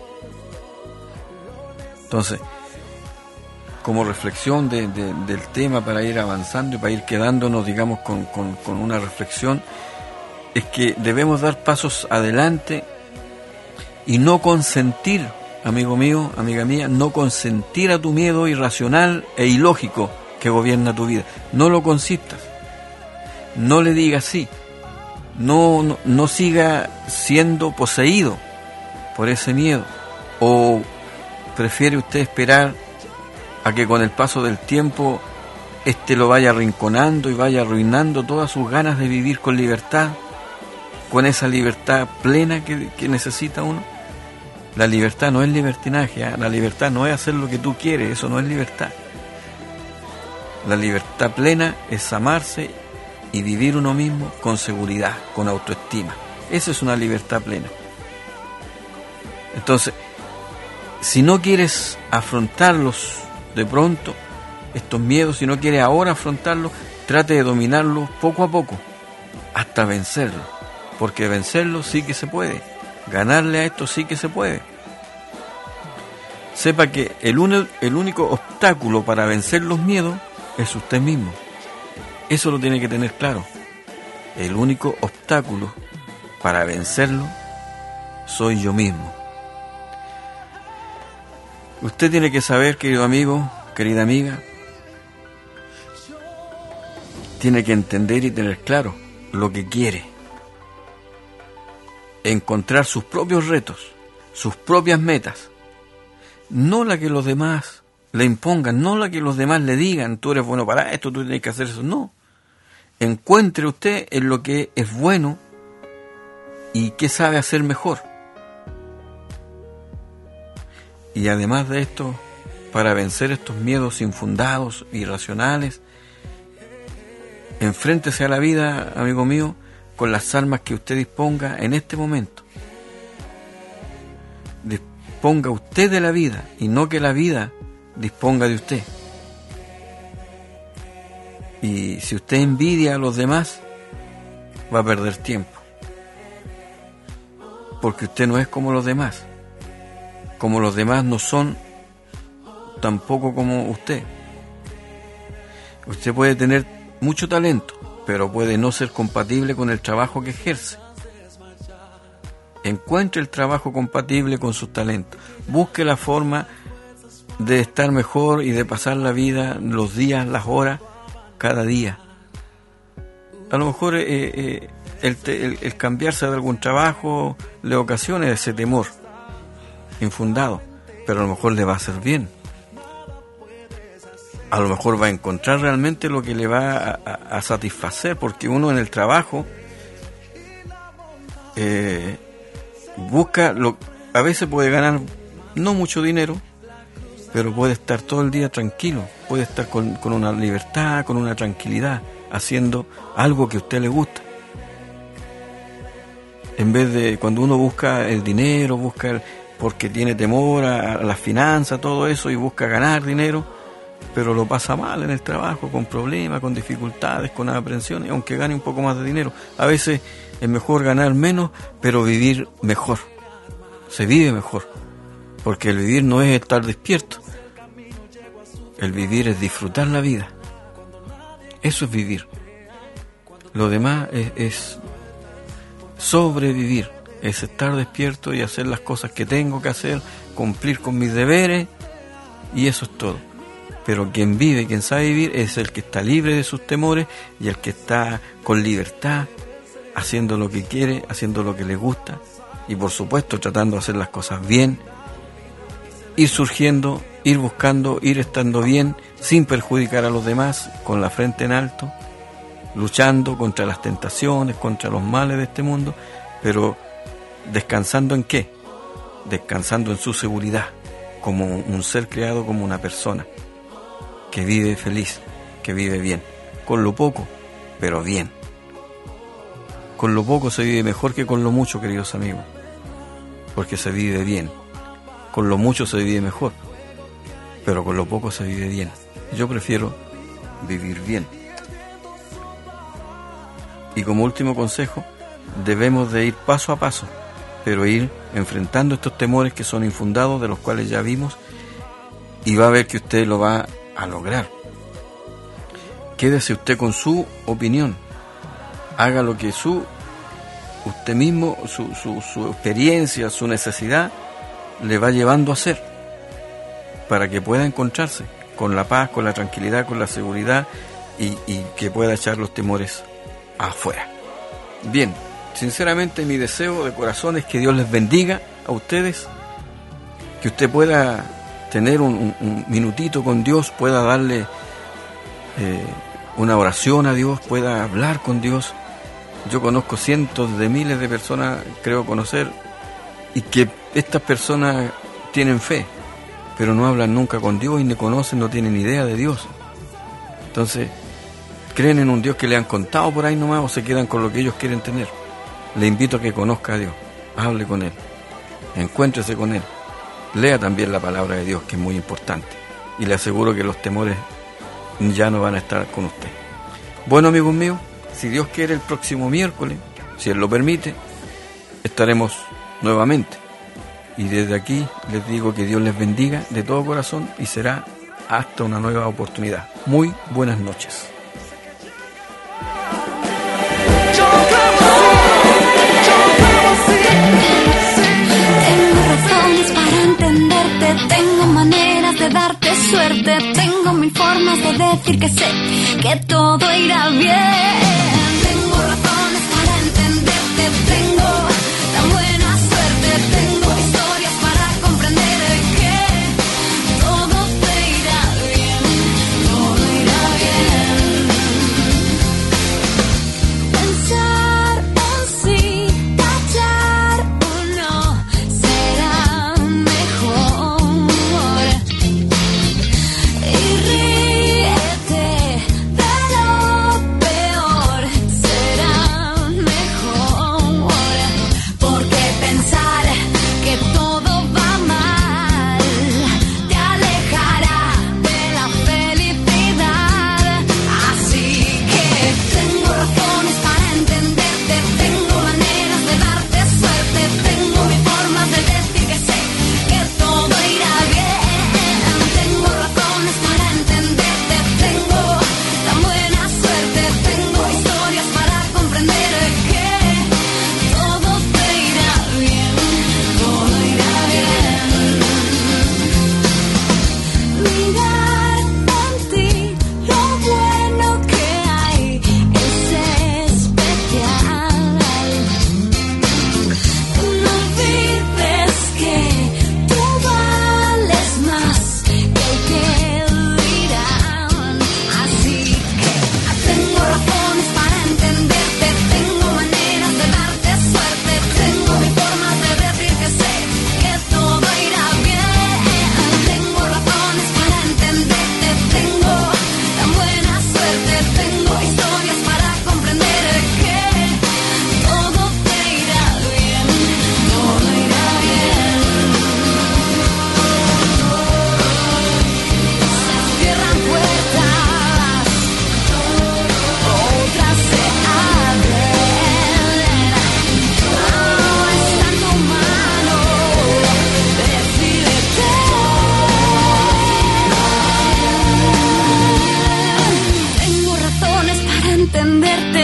Entonces, como reflexión del tema para ir avanzando y para ir quedándonos, digamos, con una reflexión, es que debemos dar pasos adelante y no consentir, amigo mío, amiga mía, no consentir a tu miedo irracional e ilógico que gobierna tu vida. No lo consintas. No le digas sí. No siga siendo poseído por ese miedo. ¿O prefiere usted esperar a que con el paso del tiempo lo vaya arrinconando y vaya arruinando todas sus ganas de vivir con libertad, con esa libertad plena que necesita uno? La libertad no es libertinaje, ¿eh? La libertad no es hacer lo que tú quieres, eso no es libertad. La libertad plena es amarse y vivir uno mismo con seguridad, con autoestima. Esa es una libertad plena. Entonces, si no quieres afrontarlos de pronto, estos miedos, si no quieres ahora afrontarlos, trate de dominarlos poco a poco, hasta vencerlos. Porque vencerlos sí que se puede. Ganarle a esto sí que se puede. Sepa que el único obstáculo para vencer los miedos es usted mismo. Eso lo tiene que tener claro. El único obstáculo para vencerlo soy yo mismo. Usted tiene que saber, querido amigo, querida amiga, tiene que entender y tener claro lo que quiere. Encontrar sus propios retos, sus propias metas, no la que los demás le impongan, no la que los demás le digan, tú eres bueno para esto, tú tienes que hacer eso, no. Encuentre usted en lo que es bueno y qué sabe hacer mejor. Y además de esto, para vencer estos miedos infundados, irracionales, enfréntese a la vida, amigo mío, con las armas que usted disponga en este momento. Disponga usted de la vida y no que la vida disponga de usted. Y si usted envidia a los demás, va a perder tiempo. Porque usted no es como los demás. Como los demás no son tampoco como usted. Usted puede tener mucho talento, pero puede no ser compatible con el trabajo que ejerce. Encuentre el trabajo compatible con sus talentos. Busque la forma de estar mejor y de pasar la vida, los días, las horas, cada día. A lo mejor el cambiarse de algún trabajo le ocasiona ese temor infundado, pero a lo mejor le va a hacer bien. A lo mejor va a encontrar realmente lo que le va a satisfacer, porque uno en el trabajo busca, a veces puede ganar no mucho dinero, pero puede estar todo el día tranquilo, puede estar con una libertad, con una tranquilidad, haciendo algo que a usted le gusta. En vez de cuando uno busca el dinero, porque tiene temor a las finanzas, todo eso, y busca ganar dinero, pero lo pasa mal en el trabajo, con problemas, con dificultades, con aprensiones, aunque gane un poco más de dinero. A veces es mejor ganar menos, pero vivir mejor. Se vive mejor, porque el vivir no es estar despierto. El vivir es disfrutar la vida. Eso es vivir. Lo demás es sobrevivir, es estar despierto y hacer las cosas que tengo que hacer, cumplir con mis deberes, y eso es todo. Pero quien vive, quien sabe vivir, es el que está libre de sus temores y el que está con libertad, haciendo lo que quiere, haciendo lo que le gusta, y por supuesto tratando de hacer las cosas bien, ir surgiendo, ir buscando, ir estando bien, sin perjudicar a los demás, con la frente en alto, luchando contra las tentaciones, contra los males de este mundo, pero ¿descansando en qué? Descansando en su seguridad, como un ser creado, como una persona que vive feliz, que vive bien, con lo poco, pero bien. Con lo poco se vive mejor que con lo mucho, queridos amigos, porque se vive bien. Con lo mucho se vive mejor, pero con lo poco se vive bien. Yo prefiero vivir bien. Y como último consejo, debemos de ir paso a paso, pero ir enfrentando estos temores que son infundados, de los cuales ya vimos, y va a ver que usted lo va a lograr. Quédese usted con su opinión, haga lo que usted mismo, su experiencia, su necesidad le va llevando a hacer, para que pueda encontrarse con la paz, con la tranquilidad, con la seguridad, y que pueda echar los temores afuera. Bien, sinceramente mi deseo de corazón es que Dios les bendiga a ustedes, que usted pueda tener un minutito con Dios, pueda darle una oración a Dios, pueda hablar con Dios. Yo conozco cientos de miles de personas, creo conocer, y que estas personas tienen fe, pero no hablan nunca con Dios y no conocen, no tienen idea de Dios. Entonces, creen en un Dios que le han contado por ahí nomás, o se quedan con lo que ellos quieren tener. Le invito a que conozca a Dios, hable con Él, encuéntrese con Él, lea también la palabra de Dios, que es muy importante, y le aseguro que los temores ya no van a estar con usted. Bueno, amigos míos, si Dios quiere, el próximo miércoles, si Él lo permite, estaremos nuevamente. Y desde aquí les digo que Dios les bendiga de todo corazón, y será hasta una nueva oportunidad. Muy buenas noches. Tengo razones para entenderte, tengo maneras de darte suerte, tengo mil formas de decir que sé que todo irá bien. Tengo razones para entenderte, tengo tan buena suerte, tengo historias para comprender que todo te irá bien, todo irá bien. Pensar en sí, callar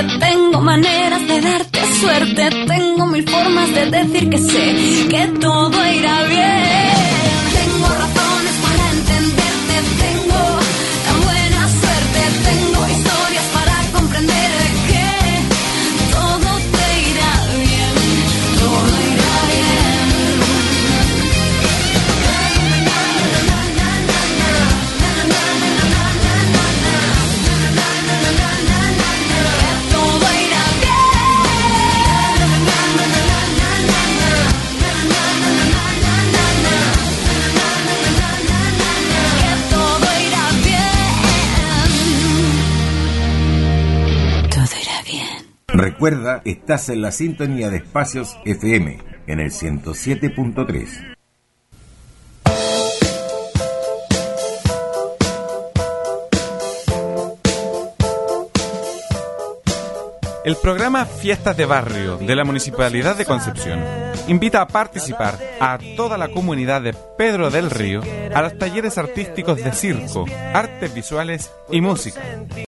tengo maneras de darte suerte, tengo mil formas de decir que sé que todo irá bien. Tengo razones para entenderte, tengo tan buena suerte, tengo historias para comprender que todo te irá bien, todo irá bien. Todo irá bien. Recuerda, estás en la sintonía de Espacios FM en el 107.3. El programa Fiestas de Barrio de la Municipalidad de Concepción invita a participar a toda la comunidad de Pedro del Río a los talleres artísticos de circo, artes visuales y música.